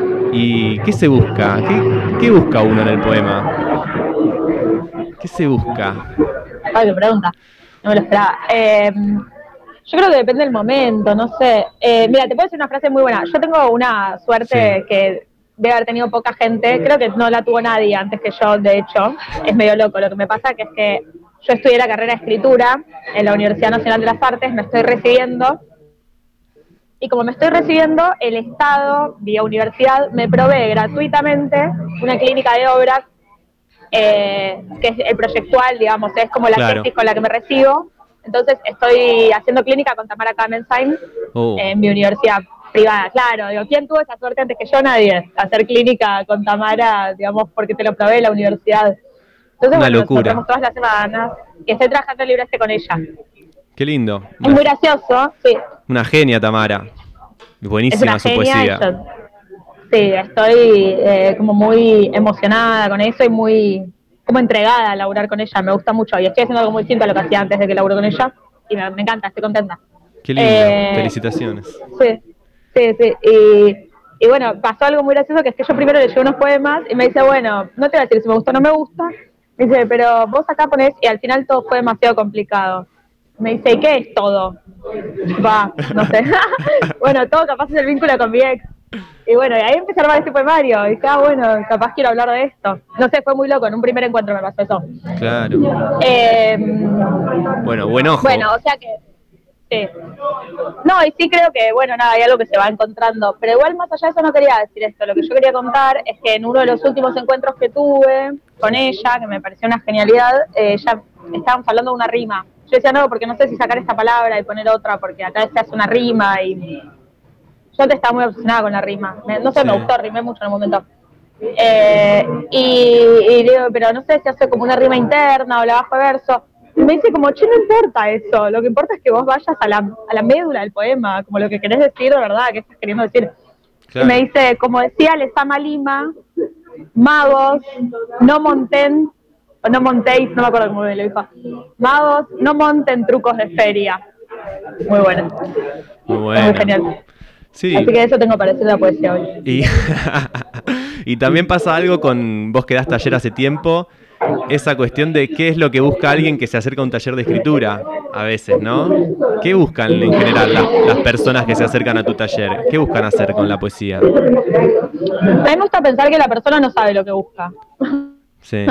¿Y qué se busca? ¿Qué, qué busca uno en el poema? ¿Qué se busca? Ay, qué pregunta. No me lo esperaba. Eh, Yo creo que depende del momento, no sé. Eh, mira, te puedo decir una frase muy buena. Yo tengo una suerte Sí. que debe haber tenido poca gente. Creo que no la tuvo nadie antes que yo, de hecho. Es medio loco. Lo que me pasa que es que yo estudié la carrera de escritura en la Universidad Nacional de las Artes, me estoy recibiendo. Y como me estoy recibiendo, el Estado, vía universidad, me provee gratuitamente una clínica de obra, eh, que es el proyectual, digamos, es como la Claro. tesis con la que me recibo. Entonces estoy haciendo clínica con Tamara Kamensheim Oh. en mi universidad privada. Claro, digo, ¿quién tuvo esa suerte antes que yo? Nadie. Hacer clínica con Tamara, digamos, porque te lo provee la universidad. Entonces, Una bueno, nos locura. encontramos todas las semanas y estoy trabajando el libro este con ella. Qué lindo. Es muy gracioso, sí. Una genia, Tamara. Es Buenísima una su genia, poesía. y yo- sí, estoy eh, como muy emocionada con eso y muy como entregada a laburar con ella. Me gusta mucho y estoy haciendo algo muy distinto a lo que hacía antes de que laburo con ella y me, me encanta, estoy contenta. Qué lindo. Eh, Felicitaciones. Sí, sí, sí. Y, y bueno, pasó algo muy gracioso que es que yo primero le llevé unos poemas y me dice, bueno, no te voy a decir si me gusta o no me gusta. Me dice, pero vos acá ponés, y al final todo fue demasiado complicado. Me dice, ¿y qué es todo? Va, no sé. Bueno, todo capaz es el vínculo con mi ex. Y bueno, y ahí empecé a armar este poemario. Y dije, ah, bueno, capaz quiero hablar de esto. No sé, fue muy loco, en un primer encuentro me pasó eso. Claro. Eh, Bueno, buen ojo. bueno, o sea que, sí. No, y sí creo que, bueno, nada, hay algo que se va encontrando. Pero igual, más allá de eso, no quería decir esto. Lo que yo quería contar es que en uno de los últimos encuentros que tuve con ella, que me pareció una genialidad, eh, ya estábamos hablando de una rima. Yo decía, no, porque no sé si sacar esta palabra y poner otra, porque acá se hace una rima y... Yo antes estaba muy obsesionada con la rima. Me- no sé, Sí. me gustó, rimé mucho en el momento. Eh, y, y digo, pero no sé si hace como una rima interna o la bajo de verso. Y me dice como, che, no importa eso, lo que importa es que vos vayas a la, a la médula del poema, como lo que querés decir de verdad, qué estás queriendo decir. Claro. Y me dice, como decía Lezama Lima, magos, no monten, o no montéis, no me acuerdo cómo me lo dijo, magos, no monten trucos de feria. Muy bueno, Muy muy bueno. genial. Sí. Así que eso tengo para decir de la poesía hoy. Y, y también pasa algo con vos que das taller hace tiempo, esa cuestión de qué es lo que busca alguien que se acerca a un taller de escritura, a veces, ¿no? ¿Qué buscan en general las, las personas que se acercan a tu taller? ¿Qué buscan hacer con la poesía? A mí me gusta pensar que la persona no sabe lo que busca. Sí,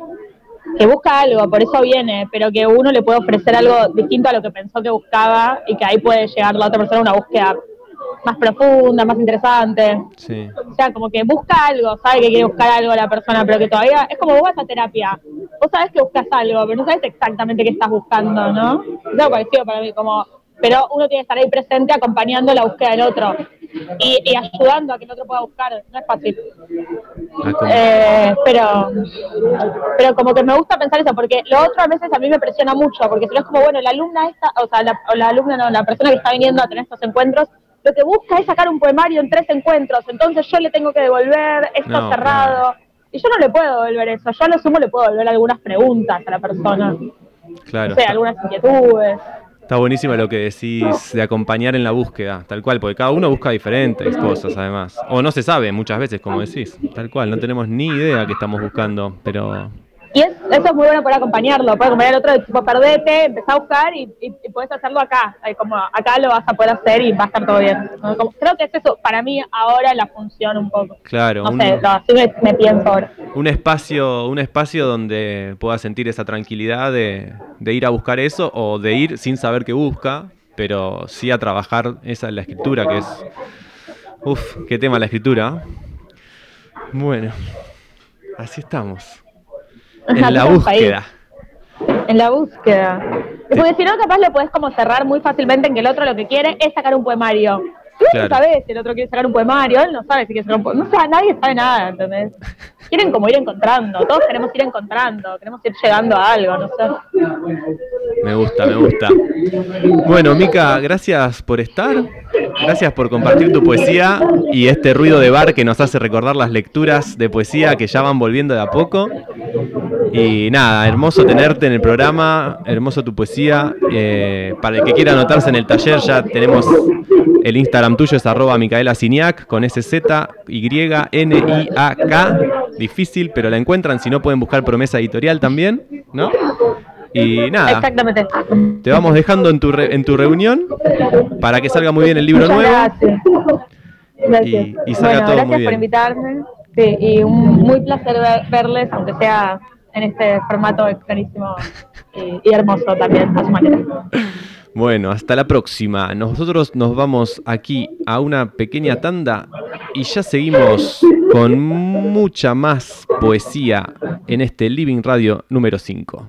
Que busca algo, por eso viene, pero que uno le puede ofrecer algo distinto a lo que pensó que buscaba y que ahí puede llegar la otra persona a una búsqueda más profunda, más interesante. sí. O sea, como que busca algo, sabe que quiere buscar algo la persona, pero que todavía, es como vos vas a terapia, vos sabés que buscas algo, pero no sabés exactamente qué estás buscando, ¿no? Es algo parecido para mí, como, pero uno tiene que estar ahí presente acompañando la búsqueda del otro y, y ayudando a que el otro pueda buscar, no es fácil. Ah, como- Eh, pero pero como que me gusta pensar eso, porque lo otro a veces a mí me presiona mucho, porque si no es como, bueno, la alumna esta, o sea, la, o la alumna no, la persona que está viniendo a tener estos encuentros, lo que busca es sacar un poemario en tres encuentros, entonces yo le tengo que devolver esto No, cerrado, y yo no le puedo devolver eso, yo a lo sumo le puedo devolver algunas preguntas a la persona, Claro, no sé, está, algunas inquietudes. está buenísimo lo que decís de acompañar en la búsqueda, tal cual, porque cada uno busca diferentes cosas además. O no se sabe muchas veces, como decís, tal cual, no tenemos ni idea qué estamos buscando, pero Y es, eso es muy bueno poder acompañarlo, poder acompañar al otro, de tipo, perdete, empezá a buscar y, y, y podés hacerlo acá, eh, como acá lo vas a poder hacer y va a estar todo bien. ¿No? Como, creo que es eso, para mí ahora la función un poco. claro, No un, sé, no, así me, me pienso ahora. un espacio, un espacio donde pueda sentir esa tranquilidad de, de ir a buscar eso o de ir sin saber qué busca, pero sí a trabajar esa la escritura, que es, uf, qué tema la escritura. Bueno, así estamos. En la Estamos ahí, búsqueda. en la búsqueda. Y porque si no, capaz lo podés como cerrar muy fácilmente en que el otro lo que quiere es sacar un poemario. Tú Claro. no sabés si el otro quiere sacar un poemario, él no sabe si quiere sacar un poemario. No sabe, nadie sabe nada, ¿entendés? Quieren como ir encontrando, todos queremos ir encontrando, queremos ir llegando a algo, no sé. Me gusta, me gusta. Bueno, Mica, gracias por estar. Gracias por compartir tu poesía y este ruido de bar que nos hace recordar las lecturas de poesía que ya van volviendo de a poco. Y nada, hermoso tenerte en el programa, hermoso tu poesía. Eh, para el que quiera anotarse en el taller, ya tenemos el Instagram tuyo, es arroba Micaela Siniak, con S Z Y N I A K. Difícil, pero la encuentran. Si no, pueden buscar Promesa Editorial también, ¿no? Y nada, exactamente. Te vamos dejando en tu, re, en tu reunión para que salga muy bien el libro Muchas nuevo. Gracias. Gracias. Y, y salga bueno, todo gracias muy bien. por invitarme. Sí, y un muy placer ver, verles, aunque sea en este formato extrañísimo y, y hermoso también, a su manera. Bueno, hasta la próxima. Nosotros nos vamos aquí a una pequeña tanda y ya seguimos con mucha más poesía en este Living Radio número cinco.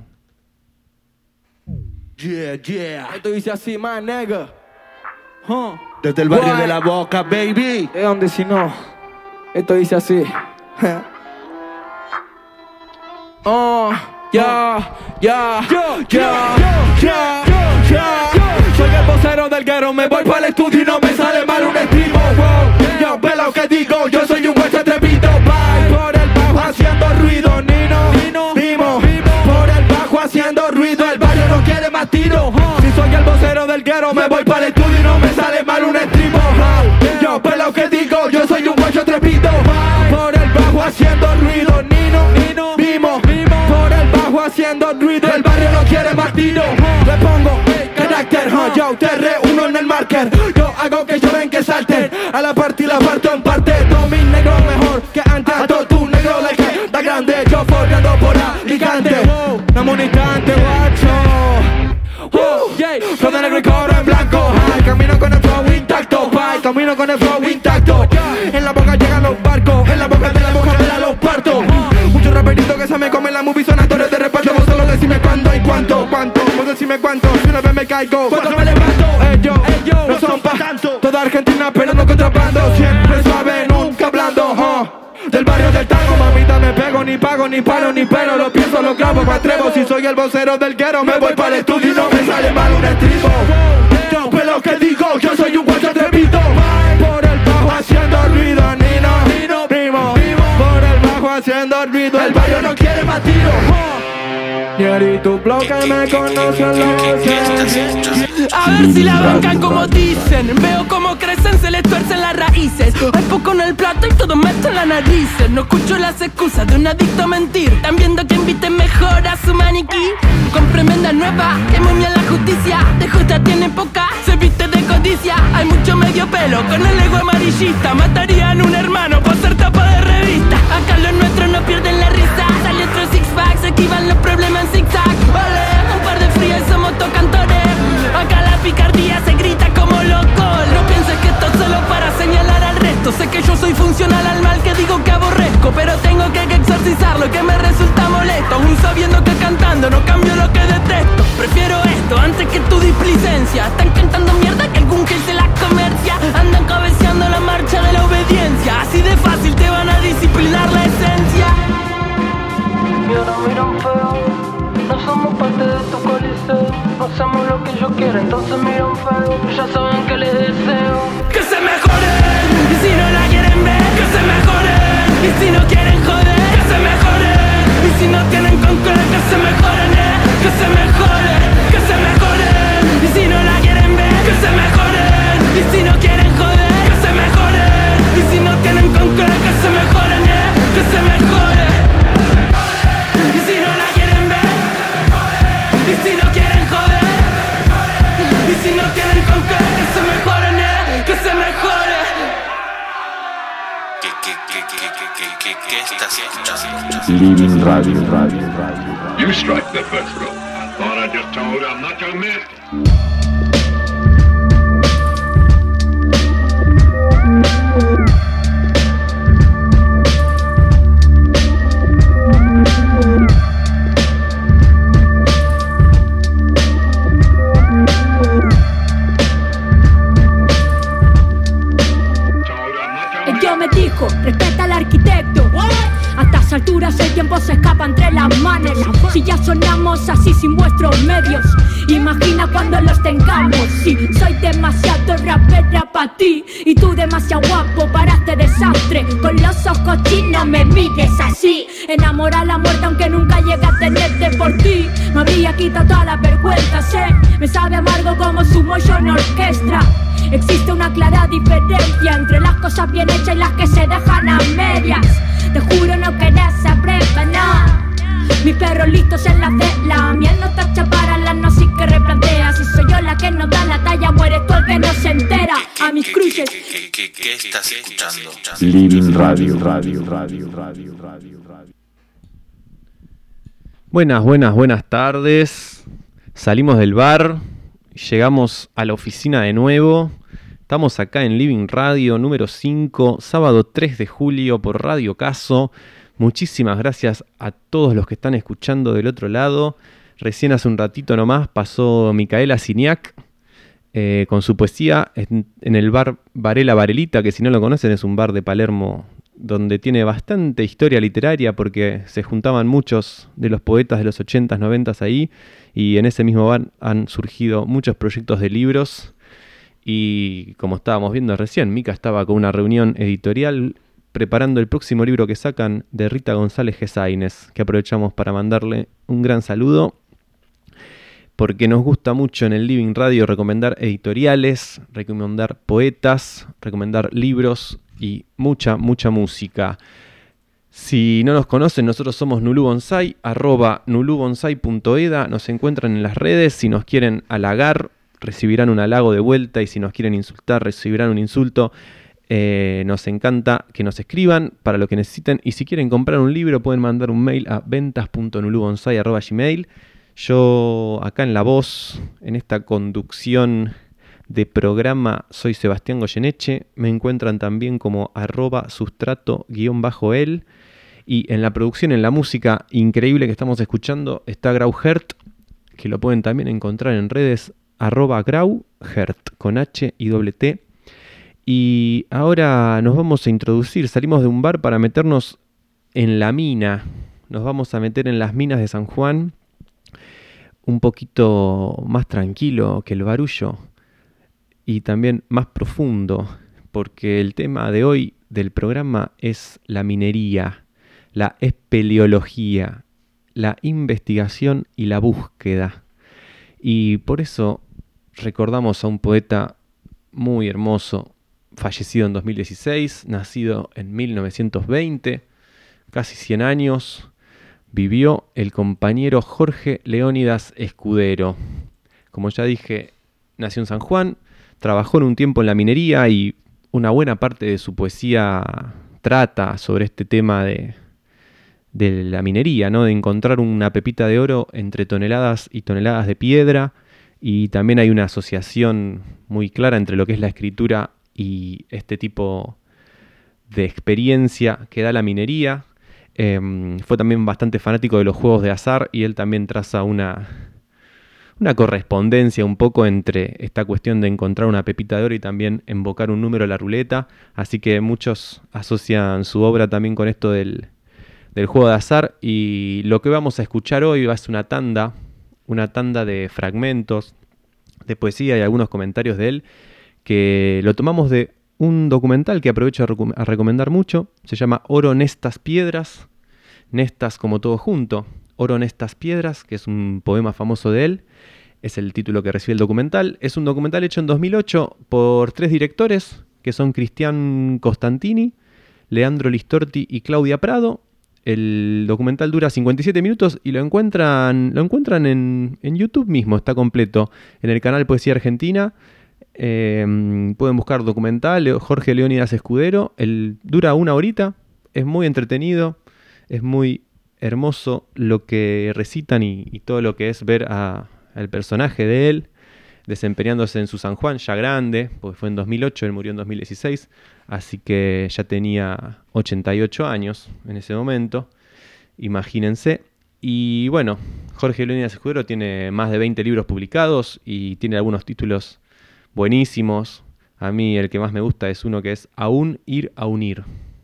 Yeah, yeah. Esto dice así, más nigga. Huh. Desde el barrio What? De la Boca, baby. ¿De dónde si no? Esto dice así. Oh, ya, ya, ya, ya, ya. Soy el vocero del guero, me voy para el estudio y no me sale mal un estilo. Wow, yo ve lo que digo, yo soy un guacho atrevido. Bye, por el bajo haciendo ruido, Nino, Nino, Vimo, por el bajo haciendo ruido, el barrio no quiere más tiro. Si soy el vocero del guero, me voy para el estudio y no me sale mal un estribo. Yo ve lo que digo, yo soy un guacho atrevido. Por el bajo haciendo ruido, Nino, Nino, Vimo, por el bajo haciendo ruido, el barrio no quiere más tiro. Le pongo carácter, huh? Yo te reúno en el marker. Yo hago que lloren, que salten a la parte y la parto en parte. Todo mi negro mejor que antes. A todo tu negro le que da grande. Yo forrando por Alicante. Dame un instante, guacho. Oh, yeah. Flow de negro y coro en blanco. Ay, camino con el flow intacto. Bye, camino con el flow intacto. En la boca llegan los barcos. En la boca de la boca me la los parto. Muchos raperitos que se me comen la movie son actores de reparto. Vos solo decime cuándo y cuánto. Cuánto, vos decime cuánto. Si una vez me caigo, cuando me levanto. Ellos, ellos no son pa' tanto. Toda Argentina peleando contrabando. Siempre suave, nunca hablando. Huh. Del barrio del tango, mamita, me pego, ni pago, ni paro, ni pero. Lo pienso, lo clavo, me atrevo. Si soy el vocero del guero, me voy para el estudio y no me sale mal un estribo. Yo pues lo que digo, yo soy un guacho atrevido. Por el bajo haciendo ruido, Nino, Nino, primo. Por el bajo haciendo ruido, el barrio no quiere más tiro. Y tu bloque me conoce lo sé. A ver si la bancan como dicen. Veo cómo crecen, se les tuercen las raíces. Hay poco en el plato y todo meto en la nariz. No escucho las excusas de un adicto a mentir. Están viendo que inviten mejor a su maniquí. Con tremenda nueva, que momia la justicia. De justa tiene poca, se viste de codicia. Hay mucho medio pelo, con el ego amarillista. Matarían un hermano por ser tapa de revista. Acá los nuestros no pierden la risa. Sale otro six pack, se esquivan los problemas en zigzag. Vale, un par de frías y somos tocantores. Acá la picardía se grita como loco. No pienses que esto es solo para señalar al resto. Sé que yo soy funcional al mal que digo que aborrezco, pero tengo que exorcizarlo que me resulta molesto. Aún sabiendo que cantando no cambio lo que detesto. Prefiero esto antes que tu displicencia. Están cantando mierda que algún que se la comercia. Andan cabeceando la marcha de la obediencia. Así de fácil te van a disciplinar la esencia. Y ahora miran feo. No somos parte de tu coliseo. No hacemos lo que yo quiero, entonces miran feo. Ya saben que les deseo que se mejoren. Y si no la quieren ver, que se mejoren. Y si no quieren joder, que se mejoren. Y si no tienen con qué, que se mejoren, eh. Que se mejoren, que se mejoren. Y si no la quieren ver, que se mejoren. Y si no quieren joder, que se mejoren. Y si no tienen con qué, que se mejoren, eh. Que se mejoren. Y si no la quieren ver, y si no quieren joder, y si no tienen con qué, que se mejoren, eh, que se mejore. ¿Qué, qué, qué, qué, qué, qué, qué, qué estás escuchando? Living Radio, Radio, Radio. You strike the first row. I thought I just told you I'm not your master. Yo me dijo, respeta al arquitecto. A estas alturas el tiempo se escapa entre las manos. Si ya sonamos así sin vuestros medios, imagina cuando los tengamos. Si soy demasiado rapera para ti y tú demasiado guapo para este desastre. Con los ojos chinos me mires así. Enamora a la muerte aunque nunca llegue a tenerte por ti. Me habría quitado toda la vergüenza, sé. Me sabe amargo como su motion orquestra. Existe una clara diferencia entre las cosas bien hechas y las que se dejan a medias. Te juro no querés saber, no. Mis perros listos en la cela, miel no tacha se entera. A mis cruces. ¿Qué, qué, qué estás escuchando? Living Radio, Radio, Radio, Radio, Radio, Radio. Buenas, buenas, buenas tardes. Salimos del bar, llegamos a la oficina de nuevo. Estamos acá en Living Radio número cinco, sábado tres de julio por Radio Caso. Muchísimas gracias a todos los que están escuchando del otro lado. Recién hace un ratito nomás pasó Micaela Siniak eh, con su poesía en, en el bar Varela Varelita, que si no lo conocen es un bar de Palermo donde tiene bastante historia literaria porque se juntaban muchos de los poetas de los ochentas, noventas ahí, y en ese mismo bar han surgido muchos proyectos de libros. Y como estábamos viendo recién, Mica estaba con una reunión editorial preparando el próximo libro que sacan de Rita González Gesaines, que aprovechamos para mandarle un gran saludo, porque nos gusta mucho en el Living Radio recomendar editoriales, recomendar poetas, recomendar libros y mucha, mucha música. Si no nos conocen, nosotros somos Nulú Bonsai, arroba nulubonsai punto eda, nos encuentran en las redes. Si nos quieren halagar, recibirán un halago de vuelta, y si nos quieren insultar, recibirán un insulto. Eh, nos encanta que nos escriban para lo que necesiten, y si quieren comprar un libro pueden mandar un mail a ventas punto nulubonsai arroba gmail. Yo acá en la voz, en esta conducción de programa, soy Sebastián Goyeneche. Me encuentran también como arroba sustrato guión bajo él. Y en la producción, en la música increíble que estamos escuchando, está Grauhert, que lo pueden también encontrar en redes, arroba Grauhert, con H y doble T. Y ahora nos vamos a introducir, salimos de un bar para meternos en la mina. Nos vamos a meter en las minas de San Juan, un poquito más tranquilo que el barullo y también más profundo, porque el tema de hoy del programa es la minería, la espeleología, la investigación y la búsqueda. Y por eso recordamos a un poeta muy hermoso, fallecido en dos mil dieciséis, nacido en mil novecientos veinte, casi cien años, vivió el compañero Jorge Leónidas Escudero. Como ya dije, nació en San Juan, trabajó en un tiempo en la minería y una buena parte de su poesía trata sobre este tema de, de la minería, ¿no? De encontrar una pepita de oro entre toneladas y toneladas de piedra, y también hay una asociación muy clara entre lo que es la escritura y este tipo de experiencia que da la minería. Eh, fue también bastante fanático de los juegos de azar, y él también traza una, una correspondencia un poco entre esta cuestión de encontrar una pepita de oro y también invocar un número a la ruleta. Así que muchos asocian su obra también con esto del, del juego de azar. Y lo que vamos a escuchar hoy va a ser una tanda, una tanda de fragmentos de poesía y algunos comentarios de él, que lo tomamos de un documental que aprovecho a, rec- a recomendar mucho. Se llama Oro Nestas Piedras, Nestas como todo junto, Oro Nestas Piedras, que es un poema famoso de él. Es el título que recibe el documental. Es un documental hecho en dos mil ocho por tres directores, que son Cristian Costantini, Leandro Listorti y Claudia Prado. El documental dura cincuenta y siete minutos y lo encuentran, lo encuentran en, en YouTube mismo, está completo, en el canal Poesía Argentina. Eh, pueden buscar documental Jorge Leónidas Escudero. El, dura una horita, es muy entretenido, es muy hermoso lo que recitan y, y todo lo que es ver a, al personaje de él desempeñándose en su San Juan ya grande, porque fue en dos mil ocho, él murió en dos mil dieciséis, así que ya tenía ochenta y ocho años en ese momento, imagínense. Y bueno, Jorge Leónidas Escudero tiene más de veinte libros publicados y tiene algunos títulos buenísimos. A mí el que más me gusta es uno que es Aún ir a unir.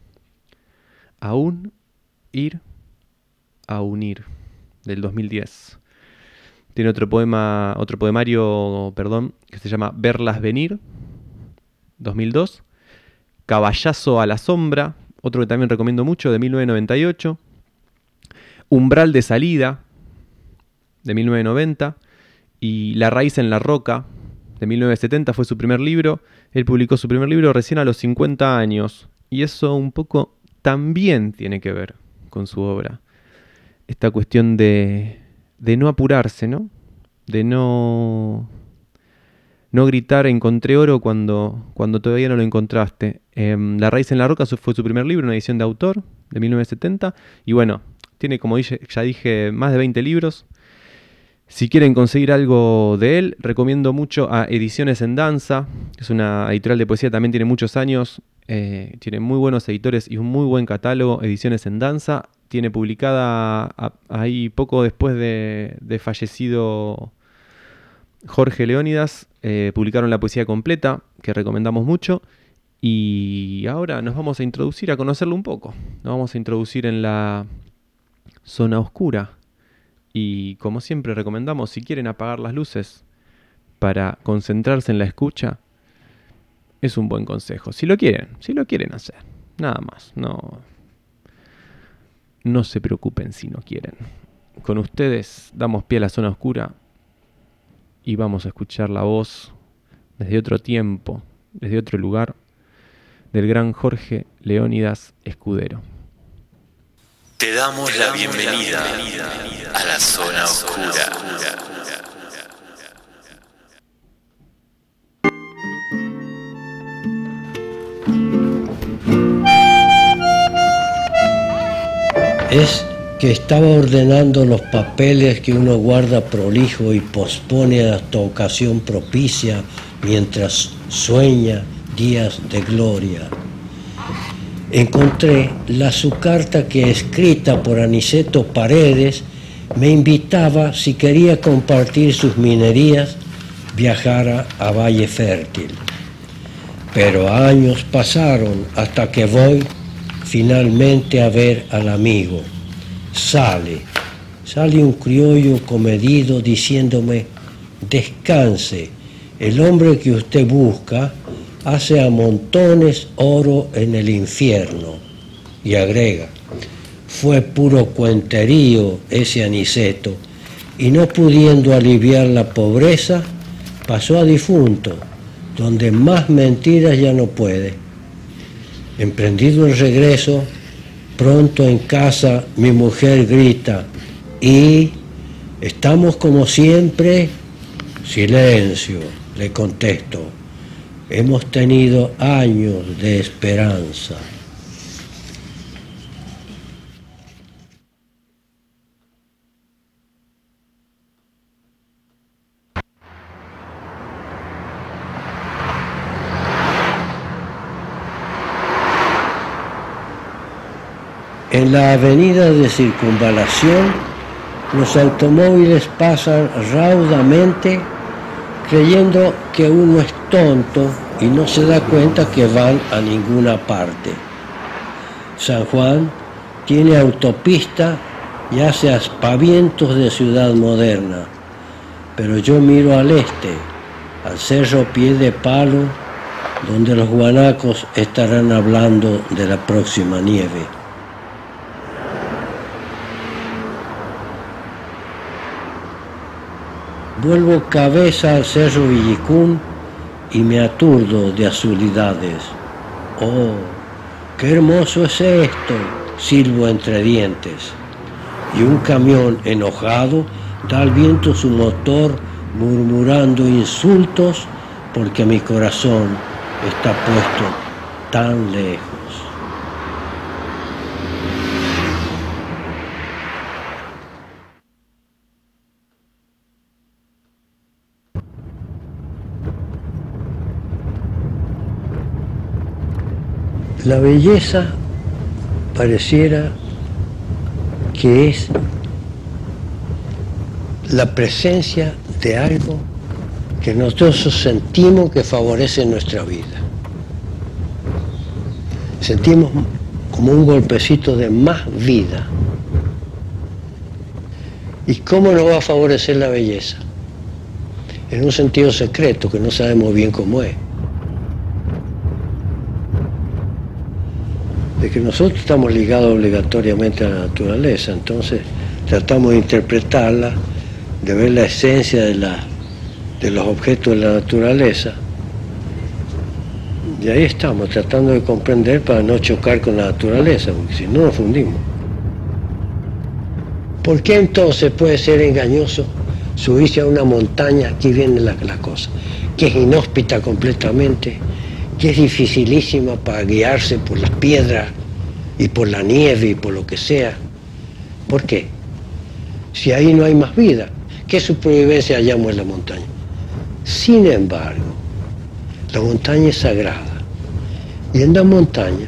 Aún ir a unir, del dos mil diez. Tiene otro poema, otro poemario, perdón, que se llama Verlas venir, dos mil dos. Caballazo a la sombra, otro que también recomiendo mucho, de mil novecientos noventa y ocho. Umbral de salida, de mil novecientos noventa. Y La raíz en la roca, de mil novecientos setenta, fue su primer libro. Él publicó su primer libro recién a los cincuenta años. Y eso un poco también tiene que ver con su obra. Esta cuestión de, de no apurarse, ¿no? De no, No gritar encontré oro cuando, cuando todavía no lo encontraste. Eh, La raíz en la roca fue su primer libro, una edición de autor de mil novecientos setenta. Y bueno, tiene, como ya dije, más de veinte libros. Si quieren conseguir algo de él, recomiendo mucho a Ediciones en Danza. Es una editorial de poesía, también tiene muchos años. Eh, tiene muy buenos editores y un muy buen catálogo. Ediciones en Danza. Tiene publicada a, ahí poco después de, de fallecido Jorge Leónidas. Eh, publicaron la poesía completa, que recomendamos mucho. Y ahora nos vamos a introducir, a conocerlo un poco. Nos vamos a introducir en la zona oscura. Y como siempre recomendamos, si quieren apagar las luces para concentrarse en la escucha, es un buen consejo. Si lo quieren, si lo quieren hacer. Nada más, no, no se preocupen si no quieren. Con ustedes damos pie a la zona oscura y vamos a escuchar la voz desde otro tiempo, desde otro lugar, del gran Jorge Leónidas Escudero. Te damos la bienvenida a la zona oscura. Es que estaba ordenando los papeles que uno guarda prolijo y pospone hasta ocasión propicia mientras sueña días de gloria. Encontré la su carta que, escrita por Aniceto Paredes, me invitaba, si quería compartir sus minerías, viajara a Valle Fértil. Pero años pasaron hasta que voy finalmente a ver al amigo. Sale, sale un criollo comedido diciéndome: descanse, el hombre que usted busca hace a montones oro en el infierno. Y agrega: fue puro cuenterío ese Aniceto, y no pudiendo aliviar la pobreza, pasó a difunto, donde más mentiras ya no puede. Emprendido el regreso, pronto en casa mi mujer grita: ¿y estamos como siempre? Silencio, le contesto. Hemos tenido años de esperanza. En la avenida de Circunvalación, los automóviles pasan raudamente, creyendo que uno es tonto y no se da cuenta que van a ninguna parte. San Juan tiene autopista y hace aspavientos de ciudad moderna, pero yo miro al este, al cerro Pie de Palo, donde los guanacos estarán hablando de la próxima nieve. Vuelvo cabeza al cerro Villicún y me aturdo de azulidades. ¡Oh, qué hermoso es esto!, silbo entre dientes. Y un camión enojado da al viento su motor murmurando insultos porque mi corazón está puesto tan lejos. La belleza pareciera que es la presencia de algo que nosotros sentimos que favorece nuestra vida. Sentimos como un golpecito de más vida. ¿Y cómo nos va a favorecer la belleza? En un sentido secreto que no sabemos bien cómo es. De que nosotros estamos ligados obligatoriamente a la naturaleza, entonces tratamos de interpretarla, de ver la esencia de, la, de los objetos de la naturaleza, y ahí estamos, tratando de comprender para no chocar con la naturaleza, porque si no nos fundimos. ¿Por qué entonces puede ser engañoso subirse a una montaña, aquí viene la, la cosa, que es inhóspita completamente, que es dificilísima para guiarse por las piedras y por la nieve y por lo que sea. ¿Por qué? Si ahí no hay más vida, ¿qué supervivencia hallamos en la montaña? Sin embargo, la montaña es sagrada. Y en la montaña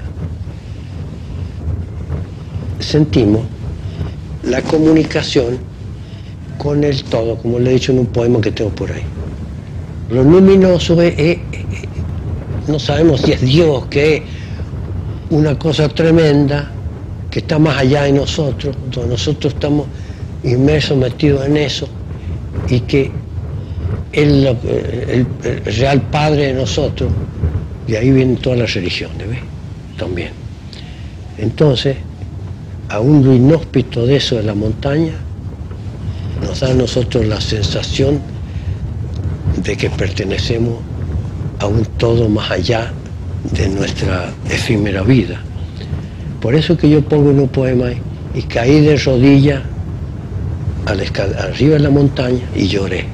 sentimos la comunicación con el todo, como le he dicho en un poema que tengo por ahí. Lo luminoso es, es, es no sabemos si es Dios, que es una cosa tremenda, que está más allá de nosotros, donde nosotros estamos inmersos, metidos en eso, y que Él es el, el real Padre de nosotros, y ahí vienen todas las religiones, ¿ves? También. Entonces, aún lo inhóspito de eso de la montaña, nos da a nosotros la sensación de que pertenecemos a un todo más allá de nuestra efímera vida. Por eso que yo pongo en un poema ahí, y caí de rodillas a la escal- arriba de la montaña y lloré.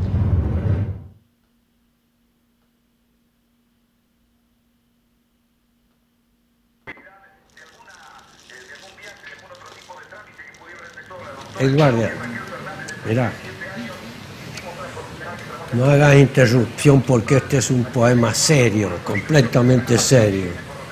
El guardia, mirá, no hagas interrupción porque este es un poema serio, completamente serio.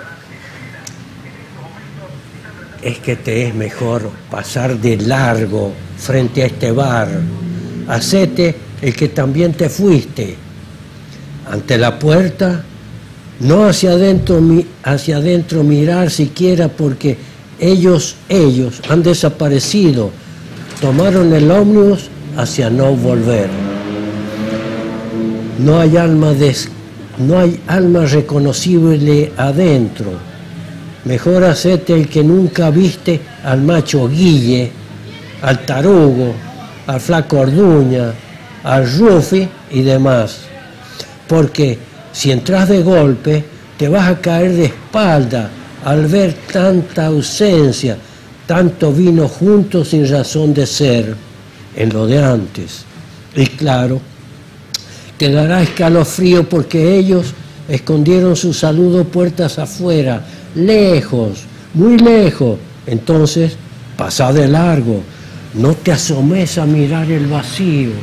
Es que te es mejor pasar de largo frente a este bar. Hacete el que también te fuiste. Ante la puerta, no hacia adentro, hacia adentro mirar siquiera porque ellos, ellos han desaparecido. Tomaron el ómnibus hacia no volver. No hay alma, des, no hay alma reconocible adentro. Mejor hacete el que nunca viste al macho Guille, al tarugo, al flaco Orduña, al Rufi y demás. Porque si entras de golpe, te vas a caer de espalda al ver tanta ausencia, tanto vino junto sin razón de ser en lo de antes. Y claro, te dará escalofrío porque ellos escondieron su saludo puertas afuera, lejos, muy lejos. Entonces, pasa de largo, no te asomes a mirar el vacío.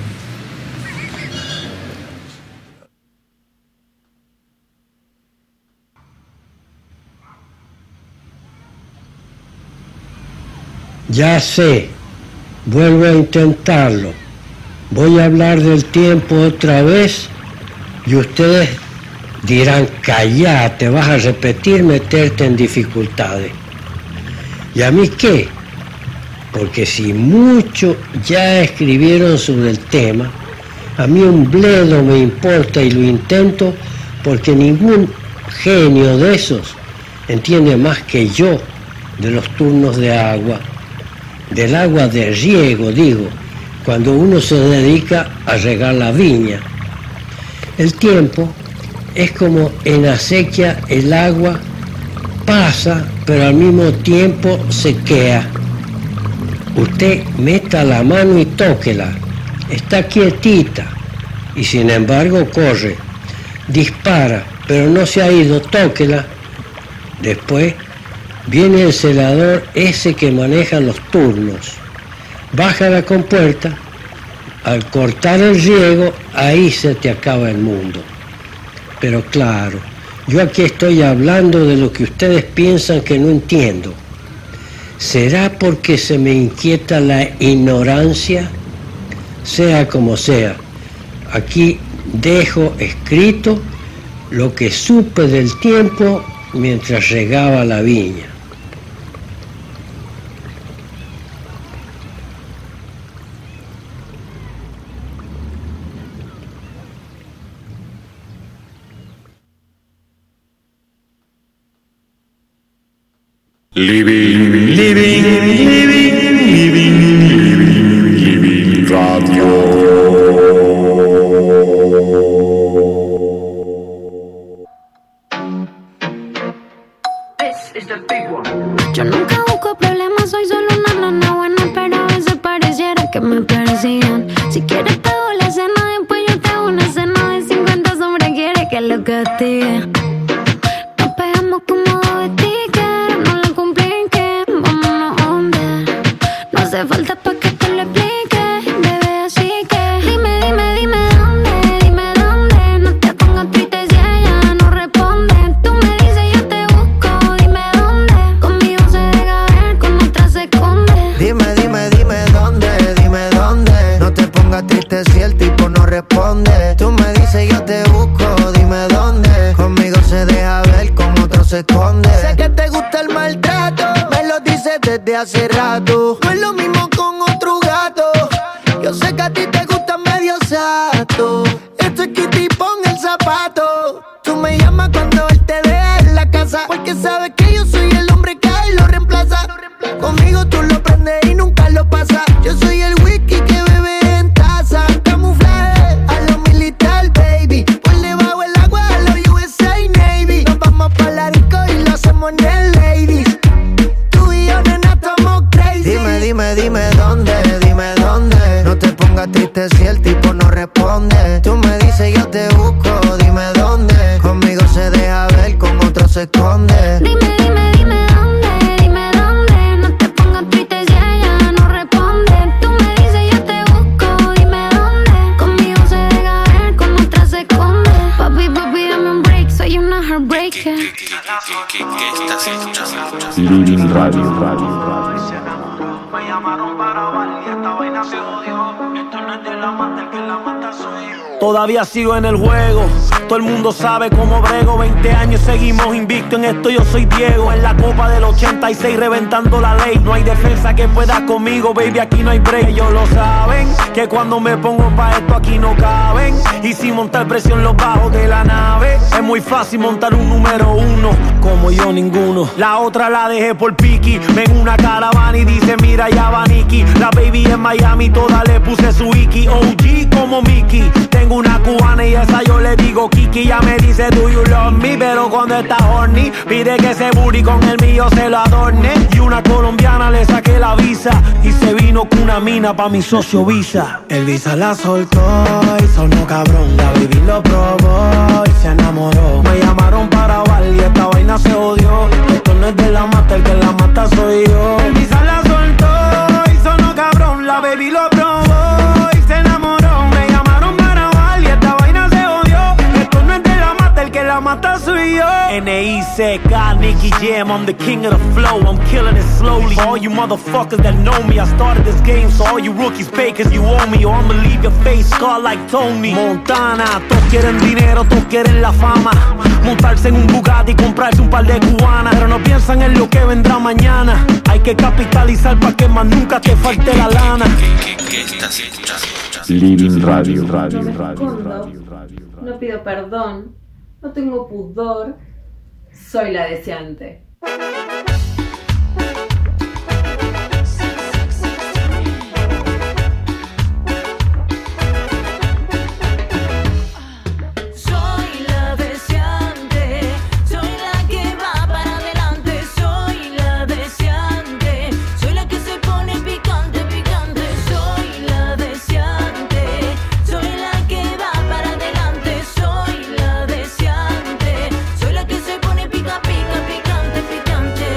Ya sé, vuelvo a intentarlo. Voy a hablar del tiempo otra vez y ustedes dirán, callate, vas a repetir, meterte en dificultades. ¿Y a mí qué? Porque si mucho ya escribieron sobre el tema, a mí un bledo me importa y lo intento porque ningún genio de esos entiende más que yo de los turnos de agua. Del agua de riego, digo, cuando uno se dedica a regar la viña. El tiempo es como en acequia el agua pasa, pero al mismo tiempo sequea. Usted meta la mano y tóquela, está quietita y sin embargo corre, dispara, pero no se ha ido, tóquela. Después viene el celador ese que maneja los turnos, baja la compuerta, al cortar el riego, ahí se te acaba el mundo. Pero claro, yo aquí estoy hablando de lo que ustedes piensan que no entiendo. ¿Será porque se me inquieta la ignorancia? Sea como sea, aquí dejo escrito lo que supe del tiempo mientras regaba la viña. Living, living, living, living, living, living radio. This is the big one. Yo nunca busco problemas, soy solo una nana buena, pero a veces pareciera que me parecían. Si quieres la escena, después yo te hago una escena de cincuenta sombras, quiere que lo castigue. Nos pegamos como dos stickers, no lo compliques, vámonos a hundir. No hace falta pa' que te lo explique, bebé, así que dime, dime, dime dónde, dime dónde. No te pongas triste si ella no responde. Tú me dices yo te busco, dime dónde. Conmigo se deja ver, con otra se esconde. Dime, dime, dime dónde, dime dónde. No te pongas triste si el tipo no responde. Tú me dices yo te busco, dime dónde. Conmigo se deja ver, con otro se esconde. Sé que te gusta el maltrato, me lo dices desde hace rato. No es lo mismo con otro gato. Yo sé que a ti te gusta medio sato. Esto es Kitty, pon el zapato. Tú me llamas cuando él te deja en la casa, porque sabes que yo soy el hombre que a él lo reemplaza. Conmigo tú lo prendes y nunca lo pasas. Yo soy el whisky que bebe en taza. Camuflaje a lo militar, baby. Por debajo el agua a lo U S A Navy. Nos vamos pa' la disco y lo hacemos en el ladies. Tú y yo, nena, estamos crazy. Dime, dime, dime dónde, dime dónde. No te pongas triste si el tipo no responde. Tú me dices yo te busco, dime dónde. Conmigo se deja ver, con otro se esconde. Dime, dime, dime dónde, dime dónde. No te pongas triste si ella no responde. Tú me dices yo te busco, dime dónde. Conmigo se deja ver, con otra se esconde. Papi, papi, dame un break, soy una heartbreaker. ¿Qué estás escuchando? Living Radio, Radio, Radio. Me llamaron para bailar y esta vaina se odió. Esto no es de la mata, el que la mata soy yo. Todavía sigo en el juego, todo el mundo sabe cómo brego. Veinte años seguimos invicto en esto, yo soy Diego. En la copa del ochenta y seis reventando la ley. No hay defensa que pueda conmigo, baby, aquí no hay break. Ellos lo saben, que cuando me pongo pa' esto aquí no caben. Y sin montar presión los bajos de la nave. Es muy fácil montar un número uno, como yo ninguno. La otra la dejé por Piki, ven una caravana y dice mira ya va Nicky. La baby en Miami toda le puse su Iki. O G como Mickey, tengo una cubana y esa yo le digo Kiki. Ya me dice do you love me, pero cuando está horny pide que ese booty con el mío se lo adorne. Y una colombiana le saqué la visa y se vino con una mina pa' mi socio Visa. El Visa la soltó y sonó cabrón. La baby lo probó y se enamoró. Me llamaron para bailar y esta vaina se odió. Esto no es de la mata, el que la mata soy yo. El Visa la soltó y sonó cabrón. La baby lo probó y se enamoró. Me llamaron para bailar y esta vaina se odió. Esto no es de la mata, el que la mata soy yo. N I C K, Nicky Jam, I'm the king of the flow. I'm killing it slowly. For all you motherfuckers that know me, I started this game, so all you rookies pay cause you owe me, or I'ma leave your face scarred like Tony Montana. Todos quieren dinero, todos quieren la fama. Montarse en un Bugatti y comprarse un par de cubanas. Pero no piensan en lo que vendrá mañana. Hay que capitalizar para que más nunca te falte la lana. ¿Qué estás escuchando? Living Radio, Radio, No me Radio, escondo, Radio, Radio. no pido perdón, no tengo pudor, soy la deseante. Soy la deseante, soy la que va para adelante, soy la deseante, soy la que se pone picante, picante, soy la deseante, soy la que va para adelante, soy la deseante, soy la que se pone pica, pica, picante, picante.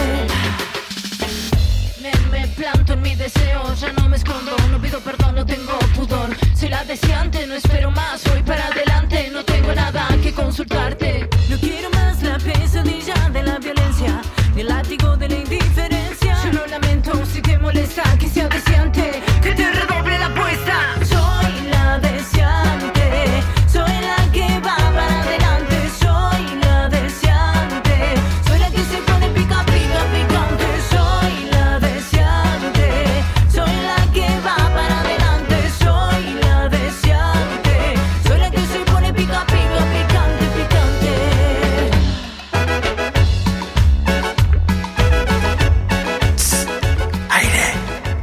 Me, me planto en mi deseo, ya no me escondo, no pido perdón, no tengo pudor, soy la deseante, no espero más, voy para adelante, no tengo nada que consultarte. No quiero más la pesadilla de la violencia, ni el látigo de la indiferencia. Yo lo lamento si te molesta que sea deseante, que te redoble la apuesta. Soy la deseante, soy la que va para adelante, soy la deseante, soy la que se pone pica, pica, picante, soy la deseante, soy la que va para adelante, soy la deseante, soy la que se pone pica, pica, picante, picante. Aire.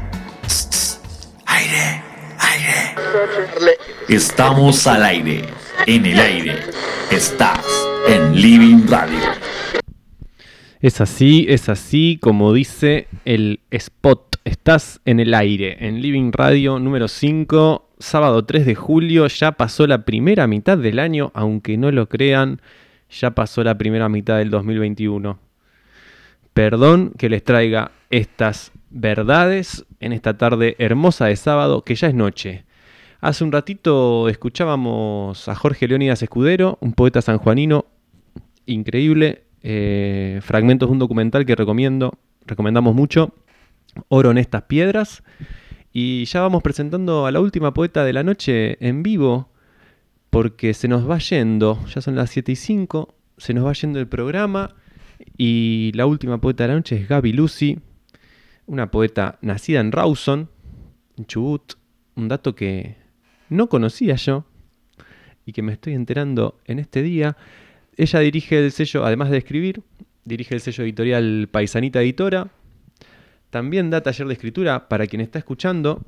Aire. Aire. Estamos al aire. En el aire. Estás en Living Radio. Es así, es así como dice el spot Estás en el aire, en Living Radio número cinco, sábado tres de julio, ya pasó la primera mitad del año, aunque no lo crean, ya pasó la primera mitad del dos mil veintiuno. Perdón que les traiga estas verdades en esta tarde hermosa de sábado, que ya es noche. Hace un ratito escuchábamos a Jorge Leónidas Escudero, un poeta sanjuanino increíble, eh, fragmentos de un documental que recomiendo, recomendamos mucho, Oro en estas piedras, y ya vamos presentando a la última poeta de la noche en vivo, porque se nos va yendo, ya son las siete y cinco, se nos va yendo el programa, y la última poeta de la noche es Gaby Lucy, una poeta nacida en Rawson, en Chubut, un dato que no conocía yo y que me estoy enterando en este día. Ella dirige el sello, además de escribir, dirige el sello editorial Paisanita Editora. También da taller de escritura para quien está escuchando.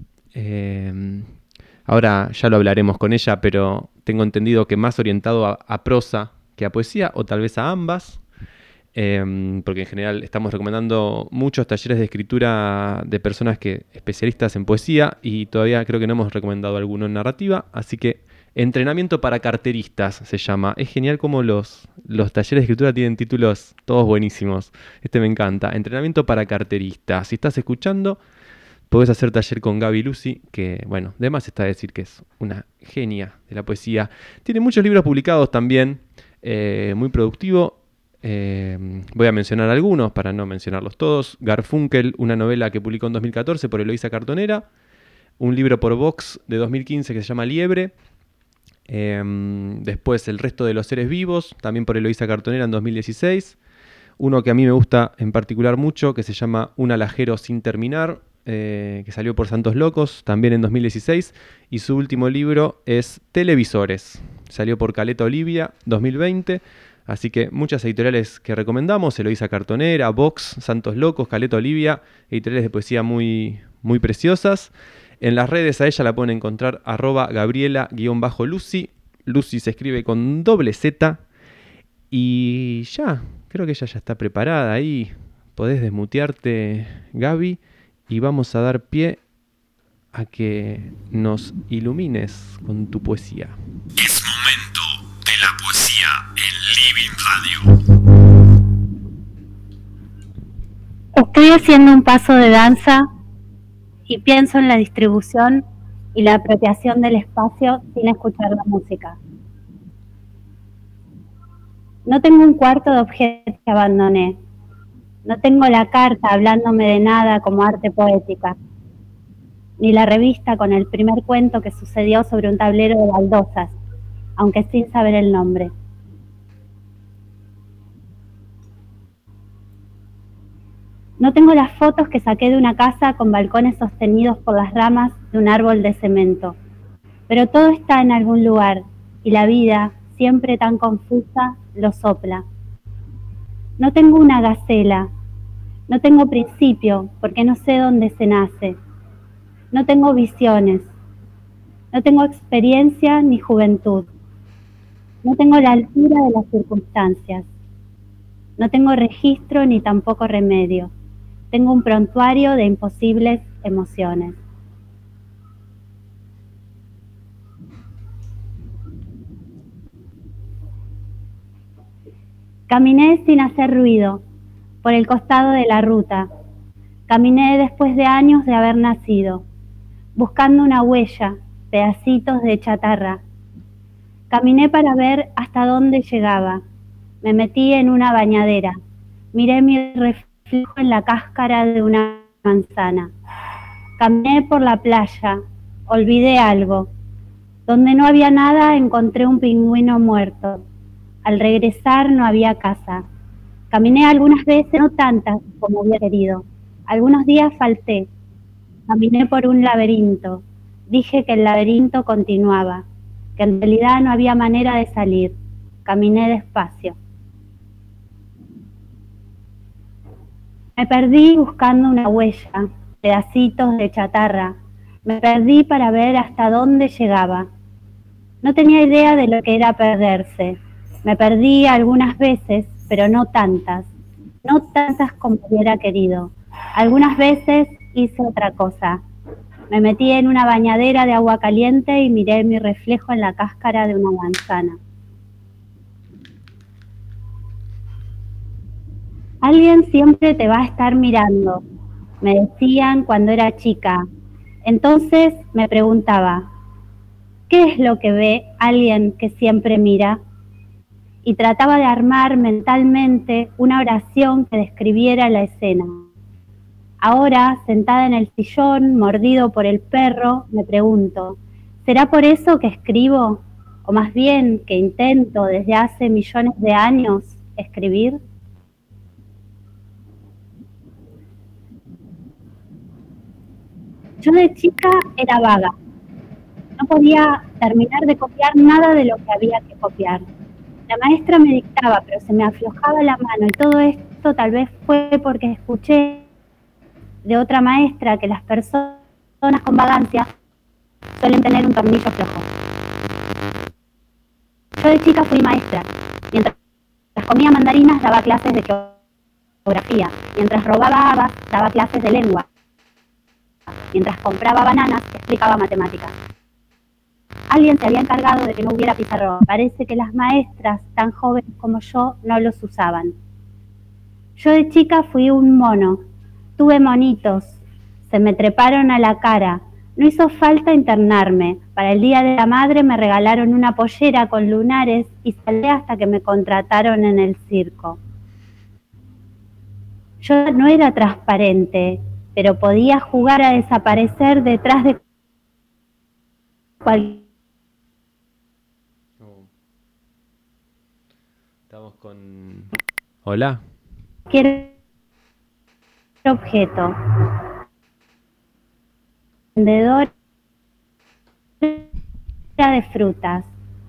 Eh, ahora ya lo hablaremos con ella, pero tengo entendido que más orientado a, a prosa que a poesía, o tal vez a ambas. Eh, porque en general estamos recomendando muchos talleres de escritura de personas que especialistas en poesía, y todavía creo que no hemos recomendado alguno en narrativa, así que entrenamiento para carteristas se llama. Es genial como los, los talleres de escritura tienen títulos todos buenísimos. Este me encanta, entrenamiento para carteristas. Si estás escuchando, podés hacer taller con Gaby Lucy, que bueno, de más está decir que es una genia de la poesía. Tiene muchos libros publicados también, eh, muy productivo. Eh, voy a mencionar algunos para no mencionarlos todos. Garfunkel, una novela que publicó en dos mil catorce por Eloísa Cartonera. Un libro por Vox de dos mil quince que se llama Liebre. Eh, después El resto de los seres vivos, también por Eloísa Cartonera en dos mil dieciséis. Uno que a mí me gusta en particular mucho, que se llama Un alajero sin terminar, eh, que salió por Santos Locos, también en dos mil dieciséis. Y su último libro es Televisores, salió por Caleta Olivia, dos mil veinte. Así que muchas editoriales que recomendamos: Eloísa Cartonera, Vox, Santos Locos, Caleta Olivia, editoriales de poesía muy, muy preciosas. En las redes a ella la pueden encontrar arroba Gabriela-Lucy. Lucy se escribe con doble Z. Y ya, creo que ella ya está preparada ahí. Podés desmutearte, Gaby, y vamos a dar pie a que nos ilumines con tu poesía. Es momento de la poesía en Living Radio. Estoy haciendo un paso de danza y pienso en la distribución y la apropiación del espacio sin escuchar la música. No tengo un cuarto de objetos que abandoné. No tengo la carta hablándome de nada como arte poética, ni la revista con el primer cuento que sucedió sobre un tablero de baldosas, aunque sin saber el nombre. No tengo las fotos que saqué de una casa con balcones sostenidos por las ramas de un árbol de cemento, pero todo está en algún lugar y la vida, siempre tan confusa, lo sopla. No tengo una gacela, no tengo principio porque no sé dónde se nace. No tengo visiones, no tengo experiencia ni juventud. No tengo la altura de las circunstancias. No tengo registro ni tampoco remedio. Tengo un prontuario de imposibles emociones. Caminé sin hacer ruido por el costado de la ruta. Caminé después de años de haber nacido, buscando una huella, pedacitos de chatarra. Caminé para ver hasta dónde llegaba. Me metí en una bañadera. Miré mi reflejo en la cáscara de una manzana. Caminé por la playa. Olvidé algo. Donde no había nada encontré un pingüino muerto. Al regresar no había casa. Caminé algunas veces, no tantas como hubiera querido. Algunos días falté. Caminé por un laberinto. Dije que el laberinto continuaba, que en realidad no había manera de salir. Caminé despacio. Me perdí buscando una huella, pedacitos de chatarra. Me perdí para ver hasta dónde llegaba. No tenía idea de lo que era perderse. Me perdí algunas veces, pero no tantas. No tantas como hubiera querido. Algunas veces hice otra cosa. Me metí en una bañadera de agua caliente y miré mi reflejo en la cáscara de una manzana. Alguien siempre te va a estar mirando, me decían cuando era chica. Entonces me preguntaba, ¿qué es lo que ve alguien que siempre mira? Y trataba de armar mentalmente una oración que describiera la escena. Ahora, sentada en el sillón, mordido por el perro, me pregunto, ¿será por eso que escribo? O más bien, que intento desde hace millones de años escribir. Yo de chica era vaga. No podía terminar de copiar nada de lo que había que copiar. La maestra me dictaba, pero se me aflojaba la mano, y todo esto tal vez fue porque escuché de otra maestra que las personas con vagancia suelen tener un tornillo flojo. Yo de chica fui maestra. Mientras comía mandarinas daba clases de geografía. Mientras robaba habas daba clases de lengua. Mientras compraba bananas explicaba matemáticas. Alguien se había encargado de que no hubiera pizarrón. Parece que las maestras tan jóvenes como yo no los usaban. Yo de chica fui un mono. Tuve monitos. Se me treparon a la cara. No hizo falta internarme. Para el Día de la Madre me regalaron una pollera con lunares y salí hasta que me contrataron en el circo. Yo no era transparente, pero podía jugar a desaparecer detrás de cualquier... Estamos con... Hola. cualquier objeto. Vendedora de frutas.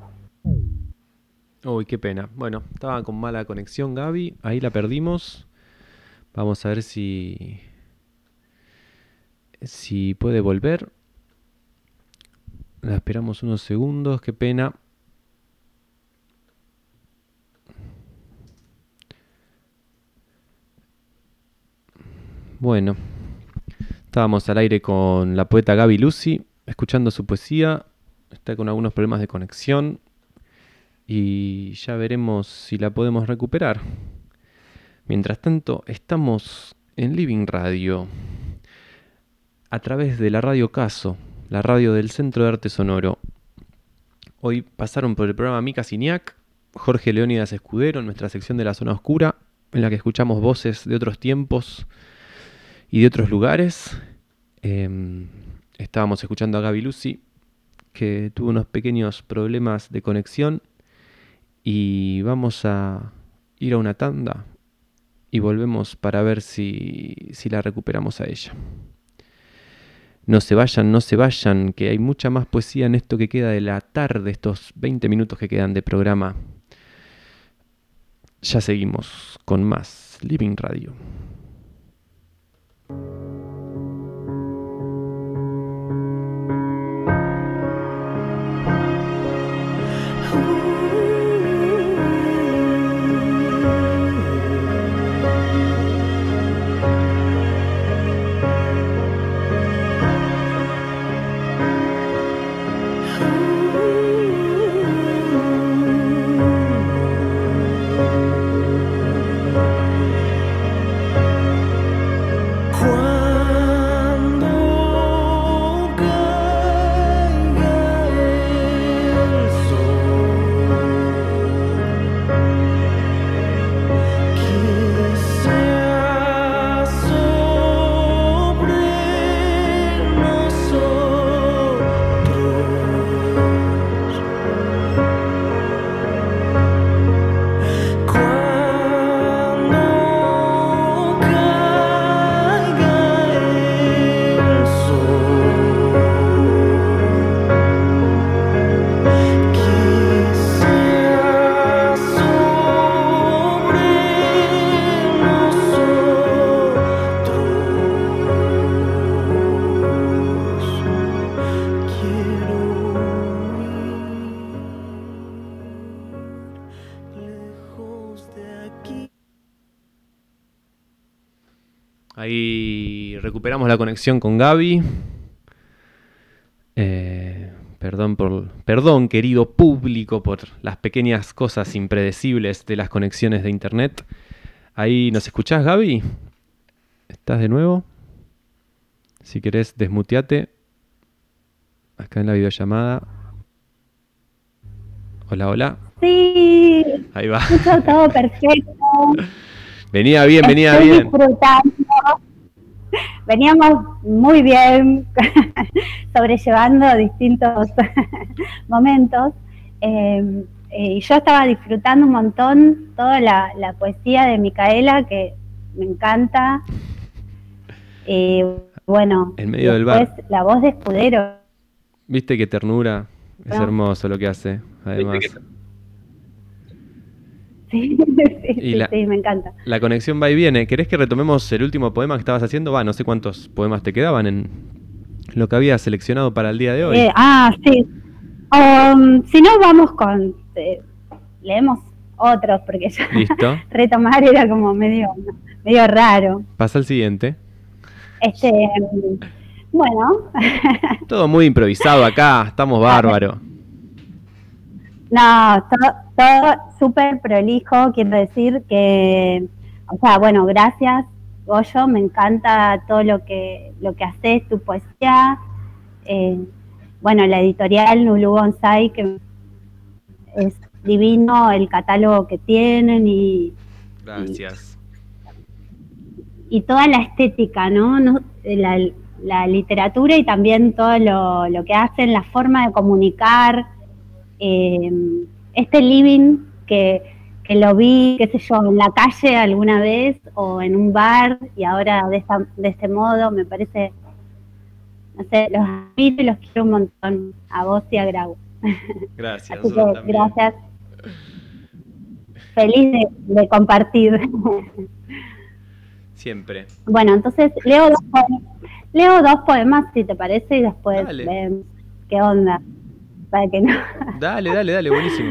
Uy, qué pena. Bueno, estaba con mala conexión Gaby, ahí la perdimos. Vamos a ver si si puede volver. La esperamos unos segundos, qué pena. Bueno, estábamos al aire con la poeta Gaby Lucy, escuchando su poesía. Está con algunos problemas de conexión y ya veremos si la podemos recuperar. Mientras tanto, estamos en Living Radio, a través de la Radio Caso, la radio del Centro de Arte Sonoro. Hoy pasaron por el programa Mica Siniac, Jorge Leónidas Escudero, en nuestra sección de la Zona Oscura, en la que escuchamos voces de otros tiempos y de otros lugares. Eh, estábamos escuchando a Gaby Lucy, que tuvo unos pequeños problemas de conexión, y vamos a ir a una tanda y volvemos para ver si, si la recuperamos a ella. No se vayan, no se vayan, que hay mucha más poesía en esto que queda de la tarde, estos veinte minutos que quedan de programa. Ya seguimos con más Living Radio. recuperamos la conexión con Gaby. Eh, perdón, por, perdón, querido público, por las pequeñas cosas impredecibles de las conexiones de internet. Ahí, ¿nos escuchás, Gaby? ¿Estás de nuevo? Si querés, desmuteate. Acá en la videollamada. Hola, hola. Sí. Ahí va. Escucho todo perfecto. Venía bien, venía Estoy bien. Disfrutando. Veníamos muy bien, sobrellevando distintos momentos. Eh, y yo estaba disfrutando un montón toda la, la poesía de Micaela, que me encanta. Y bueno, en medio del después bar. La voz de Escudero. Viste qué ternura. Es No. hermoso lo que hace, además. Sí, sí, Y sí, la- sí, me encanta. La conexión va y viene. ¿Querés que retomemos el último poema que estabas haciendo? Va, no sé cuántos poemas te quedaban en lo que habías seleccionado para el día de hoy. Eh, ah, sí. Um, si no, vamos con... eh, leemos otros, porque ya Listo. retomar era como medio, medio raro. Pasa al siguiente. Este, bueno, Todo muy improvisado acá. Estamos bárbaros. no, todo, todo súper prolijo, quiero decir que, o sea, bueno, gracias, Goyo, me encanta todo lo que lo que haces, tu poesía, eh, bueno, la editorial Nulu Bonsai, que es divino el catálogo que tienen y, Gracias. y toda la estética, ¿no? No, la, la literatura y también todo lo, lo que hacen, la forma de comunicar, eh, este living que, que lo vi, qué sé yo, en la calle alguna vez o en un bar y ahora de, esta, de este modo, me parece, no sé, los admiro y los quiero un montón, a vos y a Grau. Gracias. Así que nosotros también. gracias. Feliz de, de compartir. Siempre. Bueno, entonces leo dos, poemas, leo dos poemas, si te parece, y después Dale. vemos qué onda. Para que no. Dale, dale, dale, buenísimo.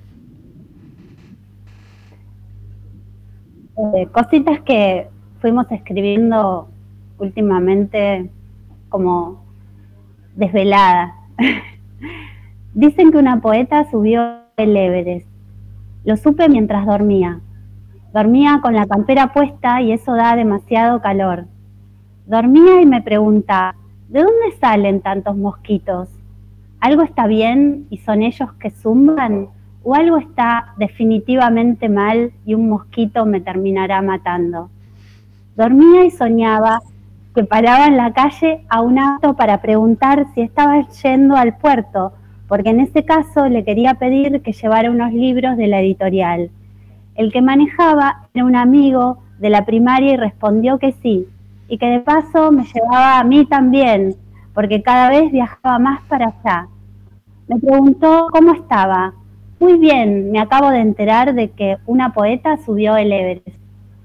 Eh, cositas que fuimos escribiendo últimamente como desvelada. Dicen que una poeta subió el Everest. Lo supe mientras dormía. Dormía con la campera puesta y eso da demasiado calor. Dormía y me preguntaba, ¿de dónde salen tantos mosquitos? ¿Algo está bien y son ellos que zumban? ¿O algo está definitivamente mal y un mosquito me terminará matando? Dormía y soñaba que paraba en la calle a un auto para preguntar si estaba yendo al puerto, porque en ese caso le quería pedir que llevara unos libros de la editorial. El que manejaba era un amigo de la primaria y respondió que sí, y que de paso me llevaba a mí también, porque cada vez viajaba más para allá. Me preguntó cómo estaba. Muy bien, me acabo de enterar de que una poeta subió el Everest.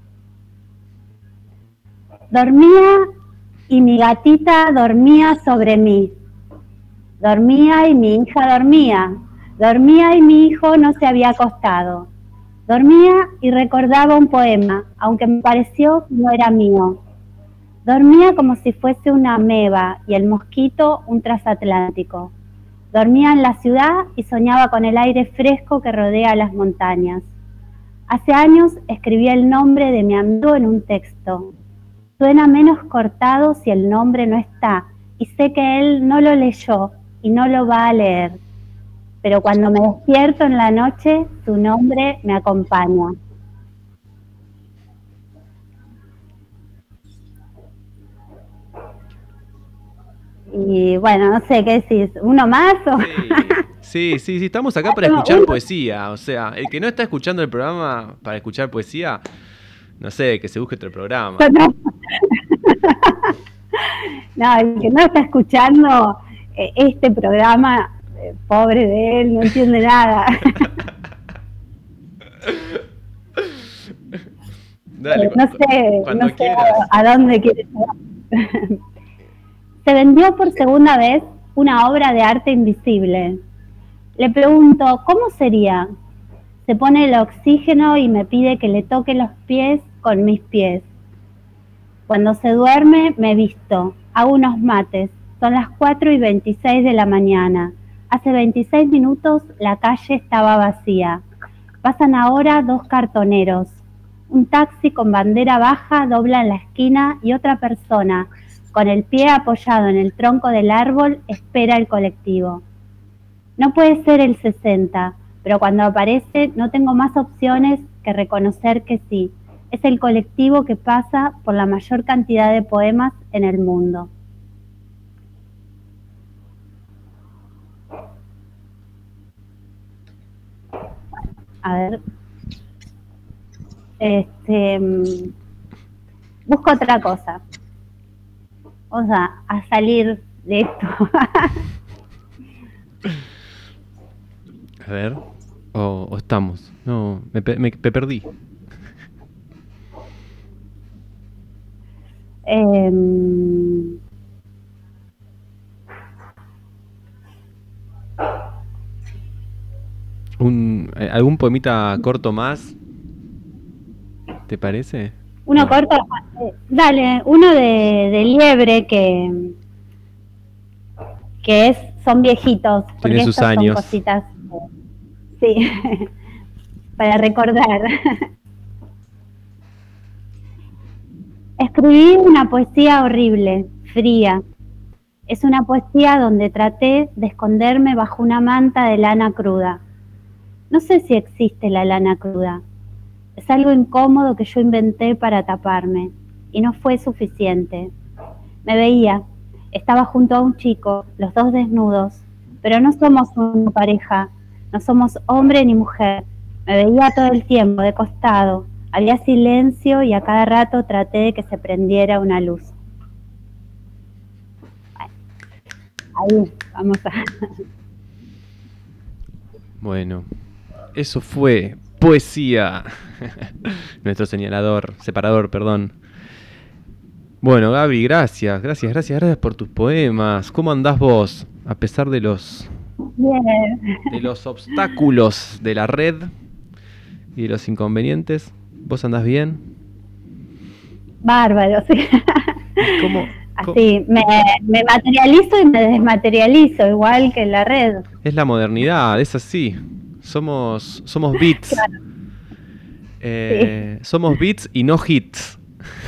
Dormía y mi gatita dormía sobre mí. Dormía y mi hija dormía. Dormía y mi hijo no se había acostado. Dormía y recordaba un poema, aunque me pareció que no era mío. Dormía como si fuese una ameba y el mosquito un transatlántico. Dormía en la ciudad y soñaba con el aire fresco que rodea las montañas. Hace años escribí el nombre de mi amigo en un texto. Suena menos cortado si el nombre no está, y sé que él no lo leyó y no lo va a leer. Pero cuando me despierto en la noche, su nombre me acompaña. Y bueno, no sé qué decís, ¿uno más o...? Sí, sí, sí, estamos acá para escuchar poesía. O sea, el que no está escuchando el programa para escuchar poesía, no sé, que se busque otro programa. No, el que no está escuchando eh, este programa, eh, pobre de él, no entiende nada. Dale, Eh, no sé, cuando no sé quieras. a, a dónde quieres llegar. Se vendió por segunda vez una obra de arte invisible. Le pregunto, ¿cómo sería? Se pone el oxígeno y me pide que le toque los pies con mis pies. Cuando se duerme me visto, hago unos mates. Son las cuatro y veintiséis de la mañana. Hace veintiséis minutos la calle estaba vacía. Pasan ahora dos cartoneros. Un taxi con bandera baja dobla en la esquina y otra persona, con el pie apoyado en el tronco del árbol, espera el colectivo. No puede ser el sesenta, pero cuando aparece no tengo más opciones que reconocer que sí. Es el colectivo que pasa por la mayor cantidad de poemas en el mundo. A ver. Este, busco otra cosa. Vamos a, a salir de esto. A ver. O, o estamos. No, me, me, me perdí. Eh, Un, ¿Algún poemita corto más? ¿Te parece? Uno no. corto. Eh, dale, uno de, de Liebre que que es son viejitos. Tiene sus años. Son cositas. Sí, para recordar. Escribí una poesía horrible, fría. Es una poesía donde traté de esconderme bajo una manta de lana cruda. No sé si existe la lana cruda. Es algo incómodo que yo inventé para taparme, y no fue suficiente. Me veía, estaba junto a un chico, los dos desnudos, pero no somos una pareja, no somos hombre ni mujer. Me veía todo el tiempo, de costado. Había silencio y a cada rato traté de que se prendiera una luz. Ahí, vamos a... Bueno, eso fue poesía. Nuestro señalador, separador, perdón. Bueno, Gaby, gracias, gracias, gracias, gracias por tus poemas. ¿Cómo andás vos? A pesar de los... Bien. De los obstáculos de la red y de los inconvenientes. ¿Vos andás bien? Bárbaro, sí. ¿Cómo? Así, me, me materializo y me desmaterializo, igual que en la red. Es la modernidad, es así. Somos, somos bits. Claro. Eh, sí. Somos bits y no hits.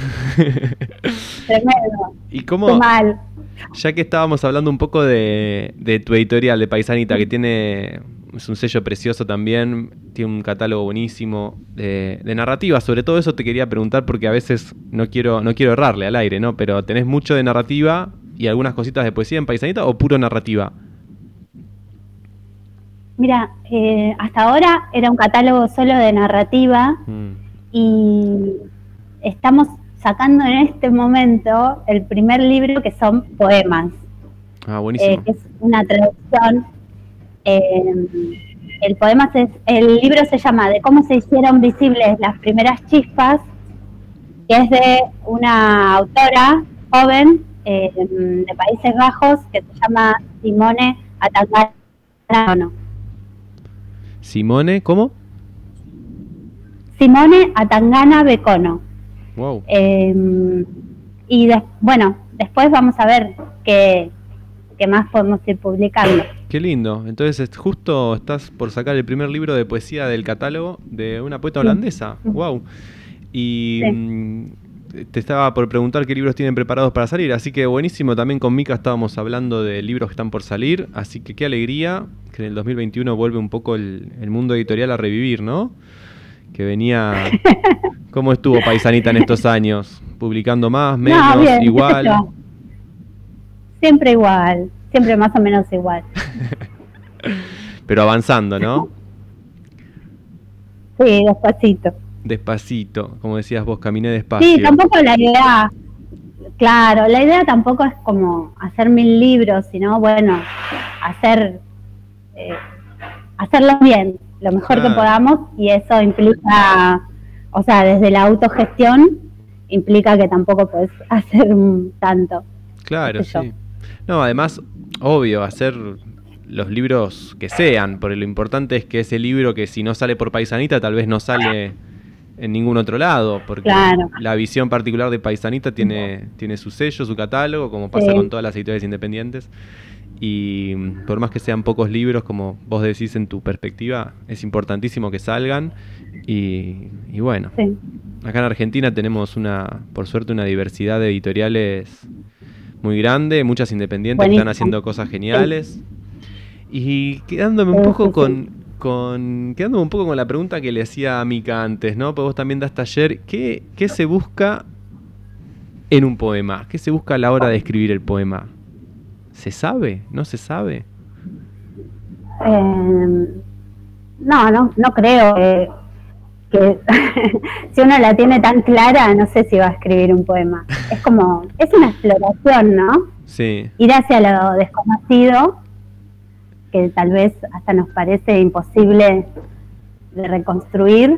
Tremendo. ¿Y cómo? Qué mal. Ya que estábamos hablando un poco de, de tu editorial de Paisanita, que tiene... Es un sello precioso también, tiene un catálogo buenísimo de, de narrativa. Sobre todo eso te quería preguntar porque a veces no quiero no quiero errarle al aire, ¿no? Pero ¿tenés mucho de narrativa y algunas cositas de poesía en Paisanita o puro narrativa? Mira, eh, hasta ahora era un catálogo solo de narrativa mm. y estamos sacando en este momento el primer libro que son poemas. Ah, buenísimo. Eh, que es una traducción. Eh, el poema se, el libro se llama De cómo se hicieron visibles las primeras chispas, que es de una autora joven eh, de Países Bajos que se llama Simone Atangana. ¿Simone? ¿Cómo? Simone Atangana Bekono. Wow. Eh, y de, bueno, después vamos a ver qué, qué más podemos ir publicando. Qué lindo. Entonces justo estás por sacar el primer libro de poesía del catálogo de una poeta holandesa. Sí. Wow. Y sí. Te estaba por preguntar qué libros tienen preparados para salir, así que buenísimo. También con Mica estábamos hablando de libros que están por salir, así que qué alegría que en el dos mil veintiuno vuelve un poco el, el mundo editorial a revivir, ¿no? Que venía... ¿Cómo estuvo Paisanita en estos años? ¿Publicando más, menos, no, bien, igual? Eso. Siempre igual, siempre más o menos igual. Pero avanzando, ¿no? Sí, despacito. Despacito, como decías vos, caminé despacio. Sí, tampoco la idea, claro, la idea tampoco es como hacer mil libros, sino, bueno, hacer, eh, hacerlos bien, lo mejor ah. que podamos, y eso implica, o sea, desde la autogestión, implica que tampoco podés hacer un tanto. Claro, sí. No, además, obvio, hacer los libros que sean, porque lo importante es que ese libro que si no sale por Paisanita, tal vez no sale en ningún otro lado, porque Claro. la visión particular de Paisanita tiene, tiene su sello, su catálogo, como pasa Sí. con todas las editoriales independientes. Y mm, por más que sean pocos libros, como vos decís en tu perspectiva, es importantísimo que salgan. Y, y bueno, Sí. acá en Argentina tenemos una, por suerte, una diversidad de editoriales muy grande, muchas independientes que están Buenísimo. haciendo cosas geniales. Y quedándome un Sí, poco sí, sí. con, con quedándome un poco con la pregunta que le hacía a Mica antes, ¿no? Porque vos también das taller. ¿Qué, qué se busca en un poema? ¿Qué se busca a la hora de escribir el poema? ¿Se sabe? ¿No se sabe? Eh, no, no, no creo que, que si uno la tiene tan clara, no sé si va a escribir un poema. Es como, es una exploración, ¿no? Sí, Ir hacia lo desconocido, que tal vez hasta nos parece imposible de reconstruir.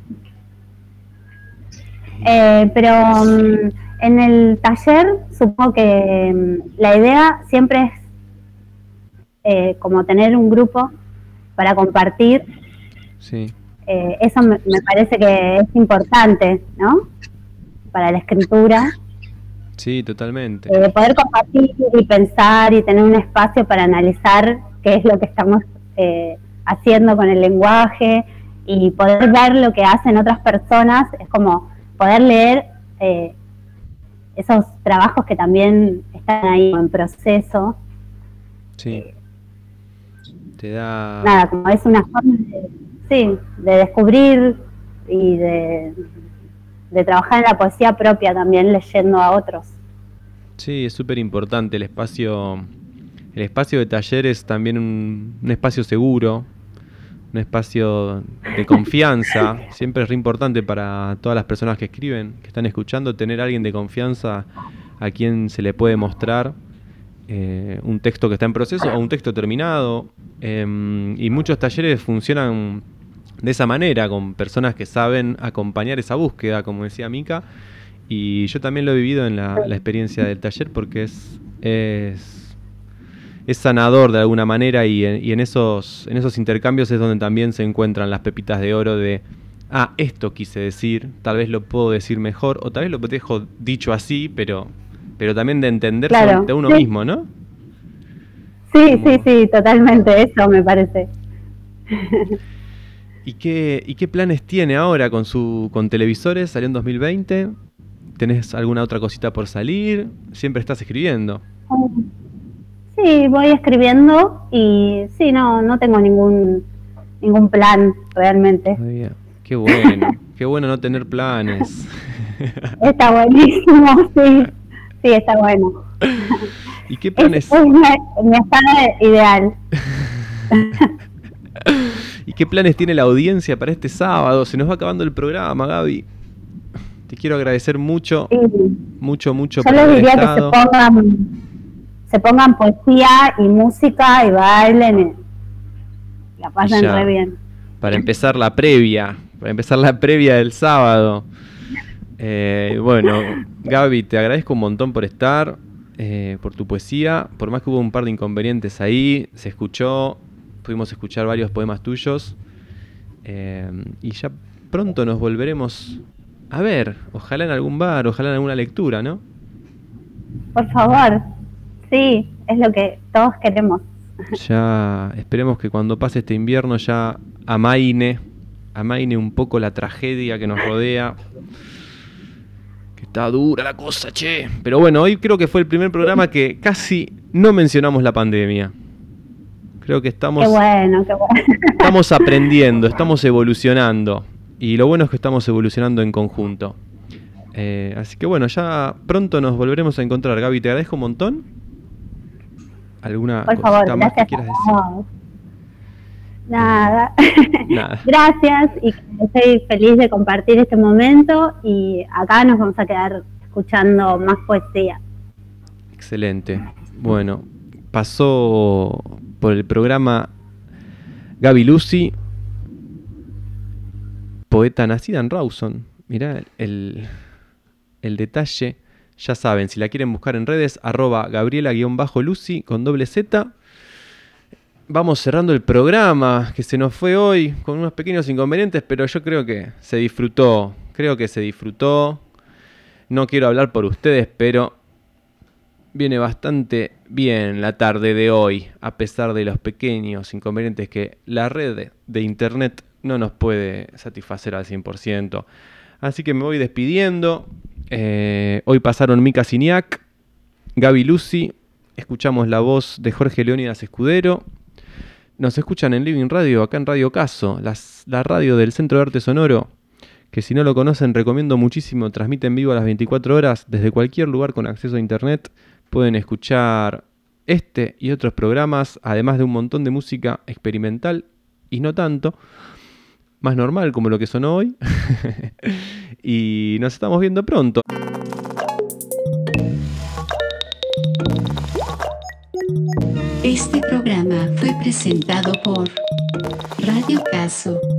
Eh, pero mm, en el taller supongo que mm, la idea siempre es eh, como tener un grupo para compartir. sí, Eh, eso me, me parece que es importante, ¿no? Para la escritura. sí, totalmente. Eh, poder compartir y pensar y tener un espacio para analizar qué es lo que estamos eh, haciendo con el lenguaje y poder ver lo que hacen otras personas, es como poder leer eh, esos trabajos que también están ahí en proceso. Sí. Te da... Nada, como es una forma de, sí, de descubrir y de, de trabajar en la poesía propia también leyendo a otros. Sí, es súper importante el espacio. El espacio de taller es también un, un espacio seguro, un espacio de confianza. Siempre es re importante para todas las personas que escriben, que están escuchando, tener a alguien de confianza a quien se le puede mostrar eh, un texto que está en proceso o un texto terminado. Eh, y muchos talleres funcionan de esa manera, con personas que saben acompañar esa búsqueda, como decía Mica. Y yo también lo he vivido en la, la experiencia del taller porque es, es, es sanador de alguna manera y, en, y en, esos, en esos intercambios es donde también se encuentran las pepitas de oro de, ah, esto quise decir, tal vez lo puedo decir mejor o tal vez lo dejo dicho así, pero, pero también de entenderse Claro, de uno sí. mismo, ¿no? Sí, Como- sí, sí, totalmente, eso me parece. ¿Y qué, ¿Y qué planes tiene ahora con su con televisores? Salió en dos mil veinte. ¿Tenés alguna otra cosita por salir? Siempre estás escribiendo. Sí, voy escribiendo y sí, no, no tengo ningún ningún plan realmente. Muy bien. Qué bueno, qué bueno no tener planes. Está buenísimo, sí, sí, está bueno. ¿Y qué planes, Es, es mi, mi estado ideal. ¿Y qué planes tiene la audiencia para este sábado? Se nos va acabando el programa, Gaby. Te quiero agradecer mucho, Sí. mucho, mucho Yo por les haber diría que se estado. pongan, se pongan poesía y música y bailen y la pasen Ya. re bien. Para empezar la previa, para empezar la previa del sábado. Eh, bueno, Gaby, te agradezco un montón por estar, eh, por tu poesía. Por más que hubo un par de inconvenientes ahí, se escuchó, pudimos escuchar varios poemas tuyos. Eh, y ya pronto nos volveremos a ver, ojalá en algún bar, ojalá en alguna lectura, ¿no? Por favor, sí, es lo que todos queremos. Ya esperemos que cuando pase este invierno ya amaine, amaine un poco la tragedia que nos rodea. Que está dura la cosa, che. Pero bueno, hoy creo que fue el primer programa que casi no mencionamos la pandemia. Creo que estamos, Qué bueno, qué bueno. estamos aprendiendo, estamos evolucionando. Y lo bueno es que estamos evolucionando en conjunto. Eh, así que bueno, ya pronto nos volveremos a encontrar. Gaby, te agradezco un montón. ¿Alguna Por cosita favor, más que gracias quieras a decir? todos. Nada. Nada. Gracias y estoy feliz de compartir este momento y acá nos vamos a quedar escuchando más poesía. Excelente. Bueno, pasó por el programa Gaby Lucy, poeta nacida en Rawson. Mirá el, el detalle. Ya saben, si la quieren buscar en redes, arroba Gabriela-Lucy con doble Z. vamos cerrando el programa que se nos fue hoy con unos pequeños inconvenientes, pero yo creo que se disfrutó. Creo que se disfrutó. No quiero hablar por ustedes, pero viene bastante bien la tarde de hoy, a pesar de los pequeños inconvenientes que la red de internet no nos puede satisfacer al cien por ciento. Así que me voy despidiendo. Eh, hoy pasaron Mica Ciniac, Gaby Lucy, escuchamos la voz de Jorge Leónidas Escudero. Nos escuchan en Living Radio, acá en Radio Caso, las, la radio del Centro de Arte Sonoro, que si no lo conocen recomiendo muchísimo, transmite en vivo a las veinticuatro horas desde cualquier lugar con acceso a internet. Pueden escuchar este y otros programas, además de un montón de música experimental y no tanto, más normal como lo que sonó hoy. Y nos estamos viendo pronto. Este programa fue presentado por Radio Caso.